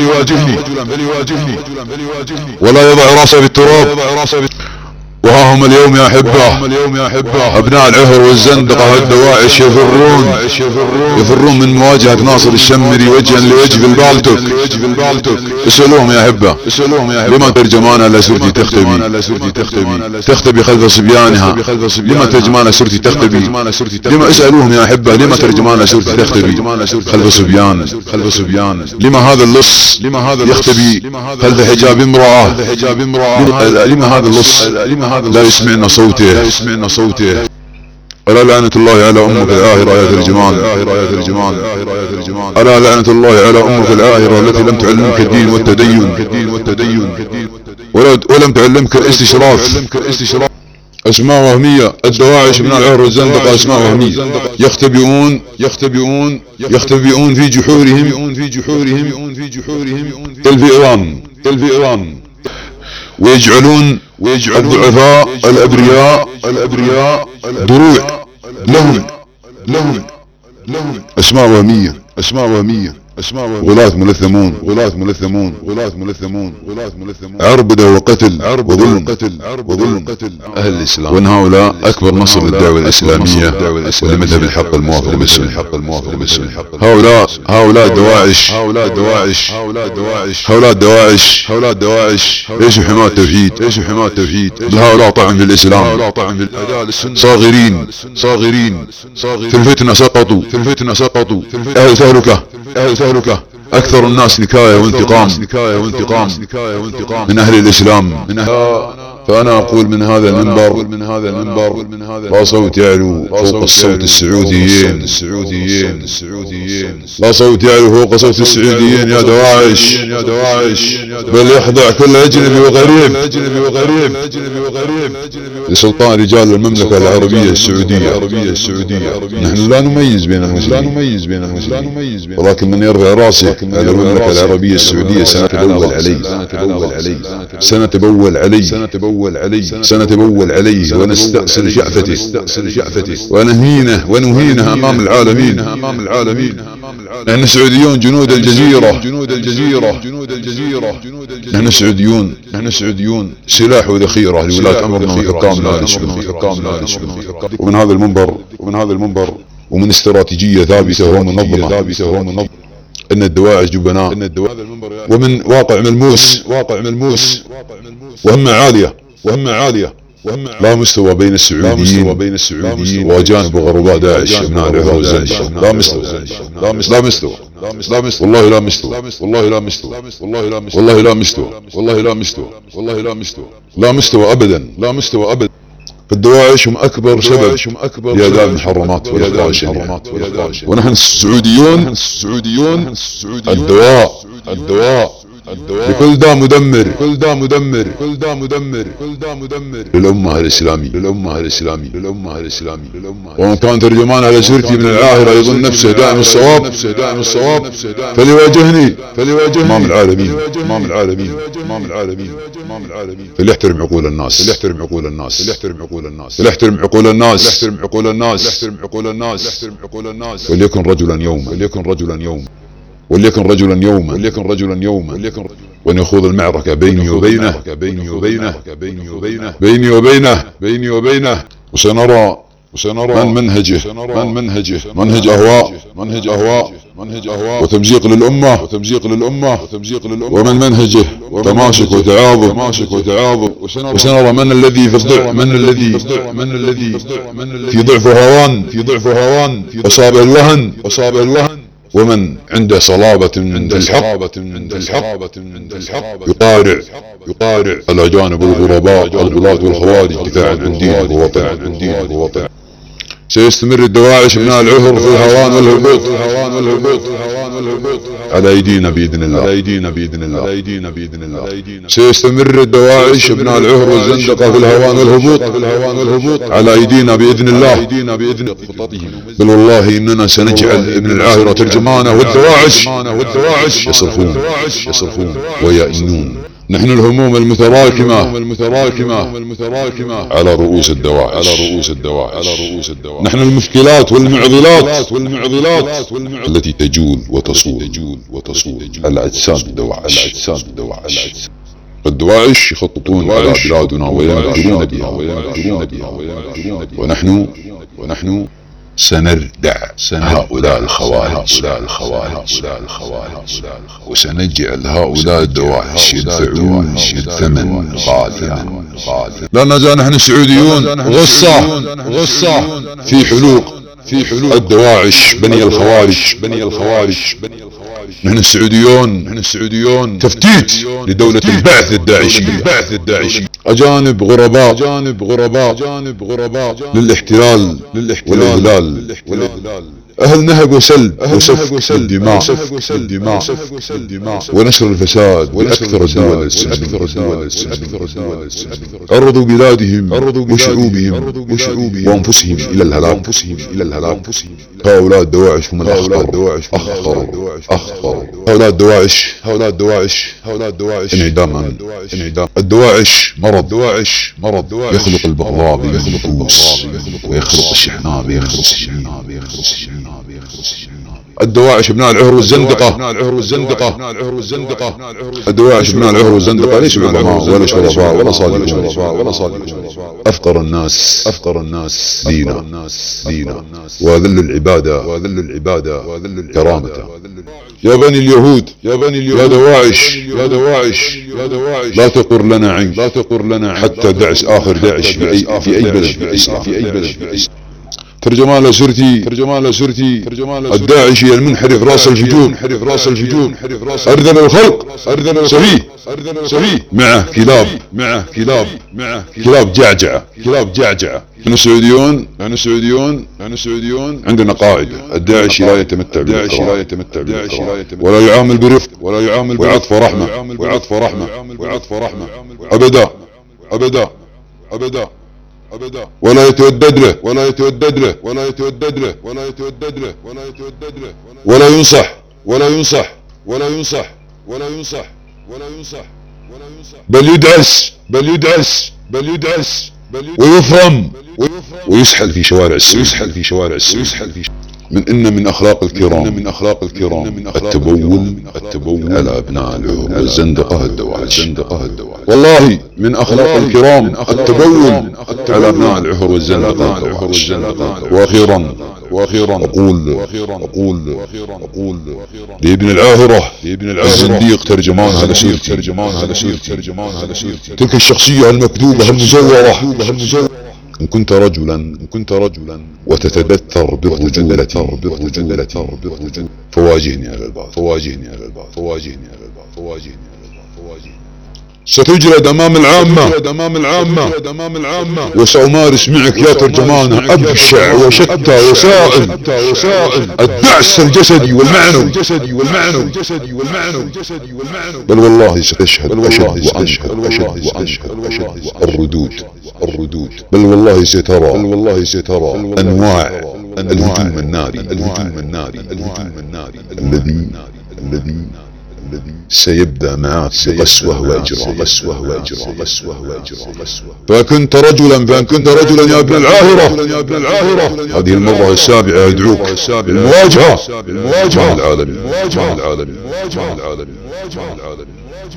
ولا يضع راسه بالتراب. وها هم اليوم يا احبه ابناء العهر والزندقة الدواعش يفرون يفرون من مواجهة ناصر الشمري وجها لوجه في البالتك. اسألوهم يا احبه لما ترجمانها لسورتي تختبي تختبي خلف صبيانها. لما ترجمانها سورتي تختبي لما اسألوهم يا احبه لما ترجمانها سورتي تختبي خلف صبيان خلف صبيان. لما هذا اللص يختبي خلف حجاب امرأة. لما هذا اللص لا يسمعنا صوته لا يسمعنا صوته. ألا لعنة الله على أمك العاهرة يا ترجمان ألا لعنة الله على أمك العاهرة التي لم تعلمك الدين والتدين ولم تعلمك الاستشراف. اسماء وهمية. الدواعش من العهر والزندقة اسماء وهمية يختبئون يختبئون يختبئون في جحورهم في جحورهم في جحورهم الفئران الفئران ويجعلون ويجعل الضعفاء الأبرياء الأبرياء دروع لهم لهم لهم. أسماء وهمية أسماء وهمية غلاة ملثمون غلاة ملثمون غلاة ملثمون غلاة ملثمون عربدة وقتل وظلم وظلم أهل الإسلام. وأن هؤلاء أكبر نصر للدعوة الإسلامية ولمذهب الحق الموافق للسنة. هؤلاء هؤلاء دواعش هؤلاء دواعش هؤلاء دواعش هؤلاء دواعش هؤلاء دواعش ليسوا حماة التوحيد ليسوا حماة التوحيد بل هؤلاء طعن في الإسلام صاغرين صاغرين في الفتنة سقطوا في الفتنة سقطوا أهل تهلكة أهل تهلكة أكثر الناس نكاية وانتقام نكاية وانتقام من أهل الإسلام من أهل. فأنا أقول من هذا المنبر من هذا المنبر لا صوت يعلو فوق الصوت السعوديين السعوديين السعوديين لا صوت يعلو فوق صوت السعوديين يا دواعش يا دواعش بل يخضع كل أجنبي وغريب أجنبي وغريب أجنبي وغريب لسلطان رجال المملكة العربية السعودية العربية السعودية. نحن لا نميز بين المسلمين لا نميز بين المسلمين ولكن من يرفع راسه على المملكة العربية السعودية سنتبول عليه سنتبول عليه سنتبول عليه سنتبول عليه سنتبول عليه ونستأصل شأفته نستأصل شأفته ونهينه ونهينه أمام العالمين أمام العالمين. نحن سعوديون جنود الجزيرة جنود الجزيرة جنود الجزيرة نحن سعوديون نحن سعوديون سلاح وذخيرة لولاة أمرنا وحكامنا حكامنا ومن هذا المنبر ومن هذا المنبر ومن استراتيجية ثابتة ومنظمة ثابتة ومنظمة ان الدواعش جبناء ومن واقع ملموس واقع ملموس وهمة عالية وهمة عالية لا مستوى بين السعوديين وبين السعوديين واجانب وغرباء داعش ابناء العهر والزنج لا مستوى لا مستوى لا مستوى لا مستوى والله لا مستوى والله لا مستوى والله لا مستوى والله لا مستوى والله لا مستوى والله لا مستوى لا مستوى ابدا لا مستوى ابدا. الدواعش هم اكبر سبب لاداء المحرمات والاخراج ونحن السعوديون السعوديون الدواء الدواء لكل داء مدمر كل داء مدمر كل داء مدمر كل داء مدمر للأمة الإسلامي للأمة الإسلامي للأمة الإسلامي. ومن كان ترجمان على سيرتي من العاهرة يظن نفسه دائم الصواب نفسه دائم الصواب فليواجهني فليواجهني أمام العالمين أمام العالمين أمام العالمين أمام العالمين. فليحترم عقول الناس فليحترم عقول الناس فليحترم عقول الناس فليحترم عقول الناس فليحترم عقول الناس فليحترم عقول الناس فليحترم عقول الناس. وليكن رجلا يوما وليكن رجلا يوما وليكن رجلا يوما وليكن رجلا يوما وليكن وأن يخوض المعركة بيني وبينه بيني وبينه بيني وبينه بيني وبينه بيني وبينه وسنرى وسنرى من منهجه من منهجه منهج أهواء منهج أهواء منهج أهواء وتمزيق للأمة وتمزيق للأمة وتمزيق للأمة ومن منهجه تماسك وتعاظم تماسك وتعاظم وسنرى من الذي في الضعف من الذي من الذي في ضعف هوان في ضعف هوان أصابه الوهن أصابه الوهن ومن عنده صلابة عند الحق عند الحق عند الحق يقارع يقارع الأجانب والغرباء الغلاة والخوارج دفاعا عن دينه ووطنه عن دينه ووطنه. سيستمر الدواعش ابناء العهر في الهوان والهبوط الهوان والهبوط الهوان والهبوط على أيدينا بإذن الله على أيدينا بإذن الله على أيدينا بإذن الله. سيستمر الدواعش ابناء العهر والزندقة في الهوان والهبوط في الهوان والهبوط على أيدينا بإذن الله أيدينا بإذن خططهم. بل والله إننا سنجعل ابن العاهرة ترجمانه والدواعش والدواعش يصرخون يصرخون ويئنون. نحن الهموم المتراكمة المتراكمة المتراكمة على رؤوس الدواعش على رؤوس الدواعش على رؤوس الدواعش. نحن المشكلات والمعضلات والمعضلات التي تجول وتصول تجول وتصول على أجساد الدواعش على أجساد الدواعش. الدواعش يخططون على بلادنا ويمكرون بها ويمكرون بها ويمكرون بها ونحن ونحن سنردع هؤلاء الخوارج هؤلاء الخوارج الخوارج وسنجعل هؤلاء الدواعش يدفعون الثمن غاليا غاليا. لا نزال نحن السعوديون غصة غصة في حلوق في حلوق الدواعش بني الخوارج بني الخوارج نحن السعوديون نحن السعوديون تفتيت لدولة البعث الداعشي البعث الداعشي. أجانب غرباء أجانب غرباء أجانب غرباء للاحتلال للاحتلال والإذلال. أهل نهب وسلب وسفك الدماء الدماء الدماء ونشر الفساد بأكثر الدول الدول عرضوا بلادهم وشعوبهم وشعوبهم وأنفسهم إلى الهلاك إلى الهلاك. هؤلاء الدواعش هم الأخطر أخطر أخطر. هؤلاء الدواعش هؤلاء الدواعش هؤلاء الدواعش انعداما انعدام. الدواعش مرض دواعش مرض يخلق البغضاء بين النفوس ويخلق الشحناء بين المسلمين. الدواعش ابناء العهر والزندقة، الدواعش ابناء العهر والزندقة ليس عظماء ولا شرفاء ولا صادقون ولا صادقون، أفقر الناس أفقر الناس دينا دينا وأذل العبادة وأذل العبادة كرامة. يا بني اليهود يا بني اليهود يا دواعش يا دواعش يا دواعش لا تقر لنا عين لا تقر لنا حتى دعس آخر داعش في أي في أي بلد في الإسلام في أي بلد في الإسلام. ترجمان لسرتي ترجمان لسرتي الداعشي المنحرف راس الهجوم راس الهجوم أرذل الخلق أرذل سفيه سفيه معه كلاب معه كلاب معه كلاب جعجعة كلاب جعجعة. نحن السعوديون نحن السعوديون نحن السعوديون عندنا قاعدة: الداعشي لا يتمتع بالكرامة ولا يعامل برفق ولا يعامل وعطف رحمة وعطف رحمة وعطف رحمة أبدا أبدا أبدا أبدا ولا يتودد له ولا يتودد له ولا يتودد له ولا يتودد له ولا يتودد له ولا ينصح ولا ينصح ولا ينصح ولا ينصح ولا ينصح ولا ينصح بل يدعس بل يدعس بل يدعس ويفرم ويسحل في شوارع السوق ويسحل في شوارع السوق ويسحل في من إن من أخلاق الكرام من أخلاق الكرام التبول التبول على أبناء العهر والزندقة الدواعش والله من أخلاق الكرام التبول على أبناء العهر والزندقة الدواعش. وأخيرا وأخيرا أقول أقول أقول لابن العاهرة لابن العاهرة الزنديق ترجمان هذا سيرتي ترجمان هذا سيرتي ترجمان هذا سيرتي تلك الشخصية المكذوبة المزورة إن كنت رجلا إن كنت رجلا وتتدثر بالرجولة بالرجولة فواجهني على الباب فواجهني على الباب فواجهني على الباب فواجهني على الباب فواجهني ستجلد أمام العامة أمام العامة أمام العامة وسأمارس معك يا ترجمانة أبشع وشتى وسائل وسائل الدعس الجسدي والمعنوي الجسدي والمعنوي الجسدي والمعنوي الجسدي والمعنوي بل والله ستشهد أشد وأشهد أشد وأشهد أشد الردود الردود بل والله سترى بل والله سترى أنواع الهجوم الناري الهجوم الناري الهجوم الناري الذي الذي الذي سيبدأ معك بقسوة وإجرام قسوة وإجرام قسوة وإجرام قسوة. فكنت رجلا فإن كنت رجلا يا ابن العاهرة يا ابن العاهرة هذه المرة السابعة أدعوك المواجهة المواجهة العالمي المواجهة العالمي المواجهة العالمي المواجهة العالمي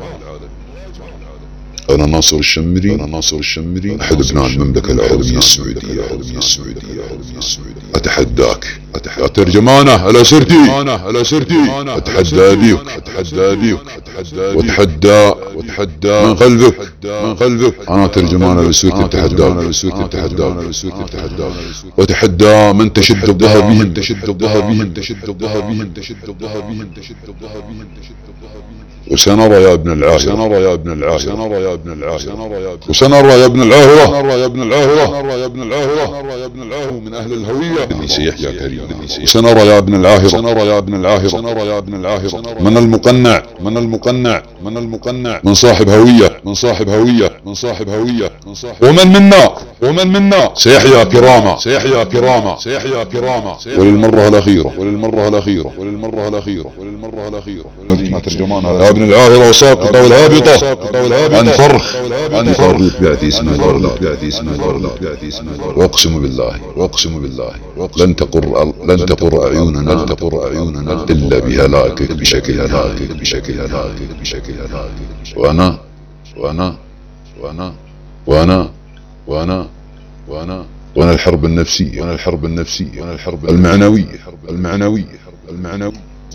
أنا ناصر الشمري أنا ناصر الشمري أحد أبناء المملكة العربية السعودية العربية السعودية العربية السعودية. أتحداك أتحدى ترجمانة على سرتي على سرتي أتحدى أبيك أتحدى أبيك وأتحدى وأتحدى من خلفك من خلفك أنا ترجمان على سرتي أتحدى على سرتي أتحدى على سرتي أتحدى وأتحدى من تشد الضها بهم تشد الضها بهم تشد الضها بهم تشد الضها بهم تشد الضها بهم تشد الضها بهم وسنرى يا ابن العاهرة سنرى يا ابن العاهرة سنرى يا ابن العاهرة وسنرى يا ابن العاهرة سنرى يا ابن العاهرة سنرى يا ابن العاهرة سنرى يا ابن العاهرة من أهل الهوية اللي سيحيا كريم سنرى يا ابن العاهرة سنرى يا ابن العاهرة سنرى يا ابن العاهرة من المقنع من المقنع من المقنع من صاحب هوية من صاحب هوية من صاحب هوية من صاحب ومن منا ومن منا سيحيا كرامة سيحيا كرامة سيحيا كرامة وللمرة الأخيرة وللمرة الأخيرة وللمرة الأخيرة وللمرة الأخيرة ما ترجمان يا ابن العاهرة وساقطة والهابطة أنفرخ أنفرخ بيعتي اسمه الغرلة بيعتي اسمه الغرلة بيعتي اسمه الغرلة وأقسم بالله وأقسم بالله لن تقر لن تقر أعيننا لن تقر أعيننا إلا بهلاكك بشكل هلاكك بشكل هلاكك بشكل هلاكك وأنا وأنا وأنا وأنا وأنا وأنا وأنا الحرب النفسية وأنا الحرب النفسية وأنا الحرب المعنوية المعنوية المعنوية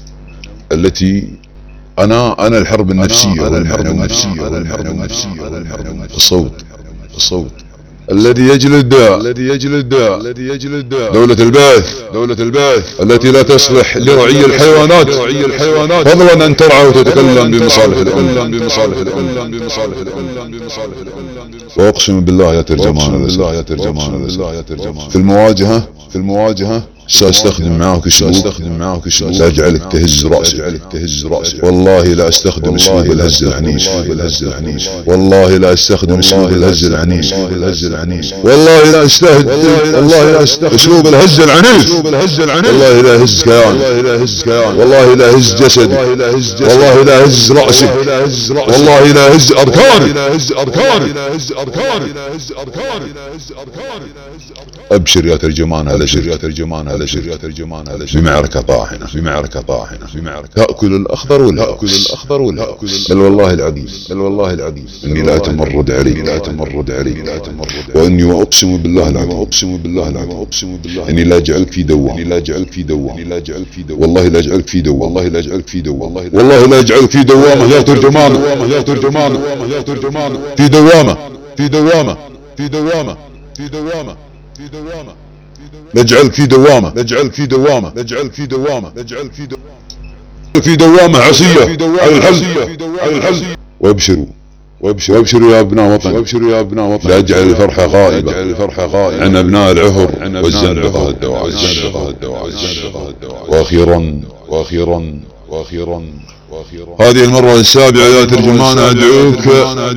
التي أنا أنا الحرب النفسية وأنا الحرب النفسية وأنا الحرب النفسية وأنا الحرب النفسية الصوت الصوت الذي يجلد الذي يجلد الذي يجلد دولة البعث دولة البعث التي لا تصلح لرعي الحيوانات لرعي الحيوانات فضلا أن ترعى وتتكلم بمصالح الأمة بمصالح الأمة بمصالح الأمة بمصالح الأمة وأقسم بالله يا ترجمان بالله يا ترجمان بالله يا ترجمان في المواجهة في المواجهة سأستخدم معك اسلوب سأستخدم معك اسلوب لا أجعلك تهز رأسك لا تهز رأسك والله لا أستخدم اسلوب الهز العنيف الهز العنيف والله لا أستخدم اسلوب الهز العنيف الهز العنيف والله لا أستخدم والله لا أستخدم اسلوب الهز العنيف الهز العنيف والله لا أهز كيان والله لا أهز كيان والله لا أهز جسدي والله لا أهز جسدي والله لا أهز رأسي والله لا أهز أركاني والله لا أهز أركاني والله لا أهز أركاني والله لا أهز أركاني والله لا أهز أركاني أبشر يا ترجمان على شر يا ترجمان على شر يا ترجمان على شر بمعركة طاحنة بمعركة طاحنة بمعركة تأكل الأخضر واليابس تأكل الأخضر واليابس بل والله العظيم بل والله العظيم إني لا أتمرد عليك لا أتمرد عليك لا أتمرد وإني وأقسم بالله العظيم وأقسم بالله العظيم وأقسم بالله إني لا أجعلك في دوام إني لا أجعلك في دوام إني لا أجعلك في دوام والله لا أجعلك في دوام والله لا أجعلك في دوام والله لا أجعلك في دوامة يا ترجمان يا ترجمان يا ترجمان في دوامة في دوامة في دوامة في دوامة في دوامة نجعلك في دوامة نجعلك في دوامة نجعلك في دوامة نجعلك في دوامة في دوامة عصية على الحل على الحل وابشروا وابشروا وابشروا يا ابناء وطن وابشروا يا ابناء وطن لا اجعل الفرحة غائبة لا اجعل الفرحة غائبة عن ابناء العهر والزندقة الدواعي واخيرا واخيرا واخيرا هذه المرة السابعة يا ترجمان ادعوك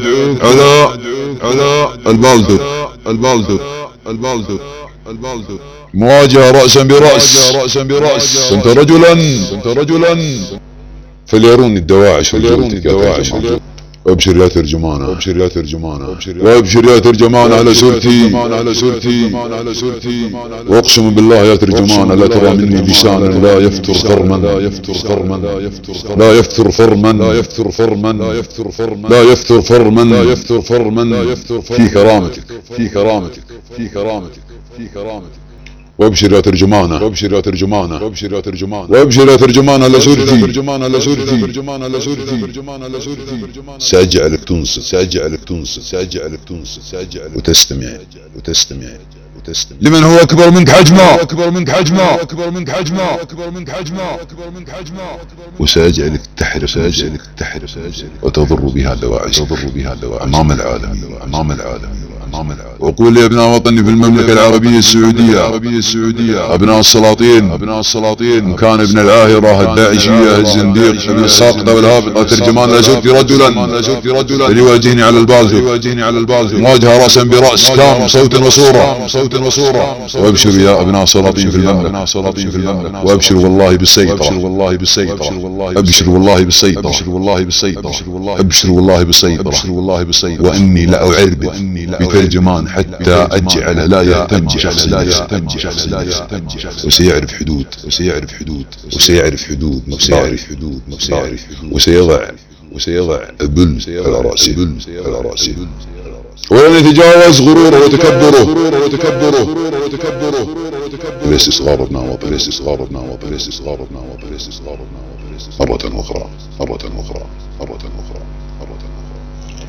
على على البالدر البالدر البالدر البالدر مواجهة رأسا برأس رأسا برأس كنت رجلا كنت رجلا فليروني الدواعش فليروني الدواعش وابشر يا ترجمان وابشر يا ترجمان وابشر يا ترجمان على سرتي على سرتي على سرتي واقسم بالله يا ترجمان لا ترى مني لسانا لا يفتر خرما لا يفتر خرما لا يفتر لا يفتر فرما لا يفتر فرما لا يفتر فرما لا يفتر فرما لا يفتر فرما لا يفتر في كرامتك في كرامتك في كرامتك في كرامتك وابشر يا ترجمانه وابشر يا ترجمانه وابشر يا ترجمانه وابشر يا ترجمانه لسورتي ترجمانه لسورتي ترجمانه لسورتي ترجمانه لسورتي ساجعلك تنصت ساجعلك تنصت ساجعلك تنصت ساجعلك وتستمع وتستمع وتستمع لمن هو اكبر منك حجمه اكبر منك حجمه اكبر منك حجمه اكبر منك حجمه اكبر منك حجمه وساجعلك تحرس ساجعلك تحرس وتضر بها دواعي تضر بها دواعي امام العالم امام العالم امام العالم وقول يا ابناء وطني في المملكة العربية السعودية العربية السعودية ابناء السلاطين ابناء السلاطين كان ابن العاهرة الداعشية الزنديق ابن الساقطة والهابطة ترجمان لا زرت رجلا لا زرت رجلا يواجهني على البازل يواجهني على البازل مواجهة رأسا برأس كام صوت وصورة صوت وصورة وابشروا يا ابناء السلاطين في المملكة السلاطين في المملكة وابشروا والله بالسيطرة ابشروا والله بالسيطرة ابشروا والله بالسيطرة ابشروا والله بالسيطرة ابشروا والله بالسيطرة ابشروا والله بالسيطرة واني لأعربك بترجمان حتى اجعل لا يهتم شخص لا يهتم شخص لا يهتم وسيعرف حدود وسيعرف حدود وسيعرف حدود وسيعرف حدود وسيعرف حدود وسيضع وسيضع البل على رأسه على رأسه ولن يتجاوز غروره وتكبره وتكبره وتكبره ليس استصغار ابناء وطن ليس استصغار ابناء وطن ليس استصغار ابناء وطن ليس استصغار ابناء وطن مرة أخرى مرة أخرى مرة أخرى مرة أخرى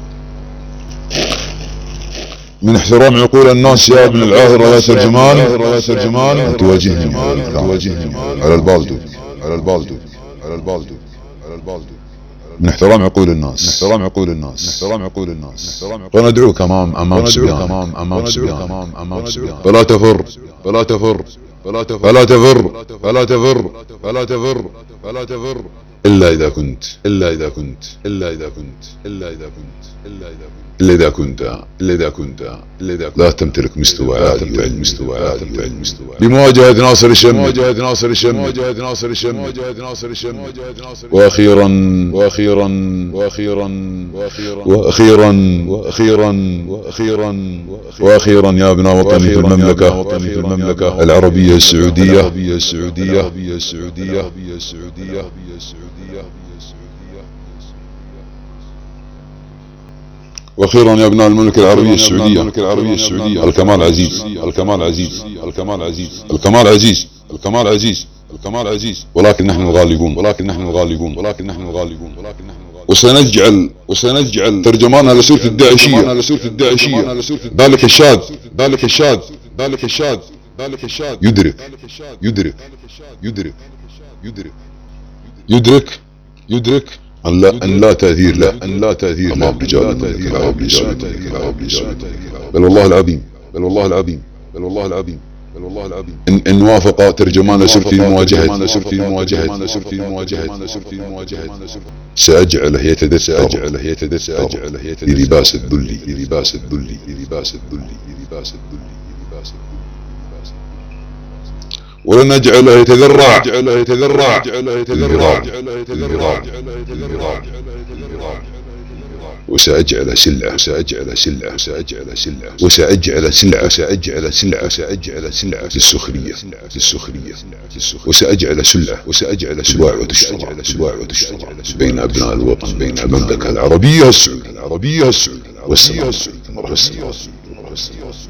من احترام عقول الناس يا ابن العاهرة يا ترجمان يا ترجمان أن تواجهني تواجهني على البالدوك على البالدوك على البالدوك على البالدوك من احترام عقول الناس من احترام عقول الناس من احترام عقول الناس وندعوك امام امام سبيان امام امام سبيان امام امام سبيان فلا تفر فلا تفر فلا تفر فلا تفر فلا تفر فلا تفر فلا تفر الا اذا كنت الا اذا كنت الا اذا كنت الا اذا كنت الا اذا كنت إلا إذا كنت إلا إذا كنت إلا إذا كنت لا تمتلك مستوى عالي وعلم مستوى عالي وعلم مستوى لمواجهة ناصر الشم مواجهة ناصر الشم مواجهة ناصر الشم مواجهة ناصر الشم وأخيرا وأخيرا وأخيرا وأخيرا وأخيرا وأخيرا وأخيرا يا ابناء وطني في المملكة وطني في المملكة العربية السعودية العربية السعودية العربية السعودية العربية السعودية واخيرا يا ابناء المملكة العربية السعودية العربية السعودية الكمال عزيز الكمال عزيز الكمال عزيز الكمال عزيز الكمال عزيز الكمال عزيز ولكن نحن الغالبون ولكن نحن الغالبون ولكن نحن الغالبون ولكن نحن وسنجعل وسنجعل ترجمانا لسورة الداعشية لسورة الداعشية ذلك الشاذ ذلك الشاذ ذلك الشاذ ذلك الشاذ يدرك يدرك يدرك يدرك يدرك يدرك أن لا أن لا تأثير له أن لا تأثير أمام رجال المملكة العربية السعودية بل والله العظيم بل والله العظيم بل والله العظيم بل والله العظيم إن, إن وافق ترجمان سرتي مواجهة سرتي مواجهة سرتي مواجهة سرتي مواجهة سأجعله يتدثر سأجعله يتدثر سأجعله يتدثر للباس الذلي للباس الذلي للباس الذلي للباس الذلي للباس الذلي ولن نجعله يتذرع نجعله يتذرع نجعله يتذرع وسأجعل سلعة وسأجعل سلعة وسأجعل سلعة وسأجعل سلعة وسأجعل سلعة وسأجعل سلعة للسخرية للسخرية وسأجعل سلعة وسأجعل تباع وتشترى تباع وتشترى بين أبناء الوطن بين المملكة العربية السعودية العربية السعودية والسلام.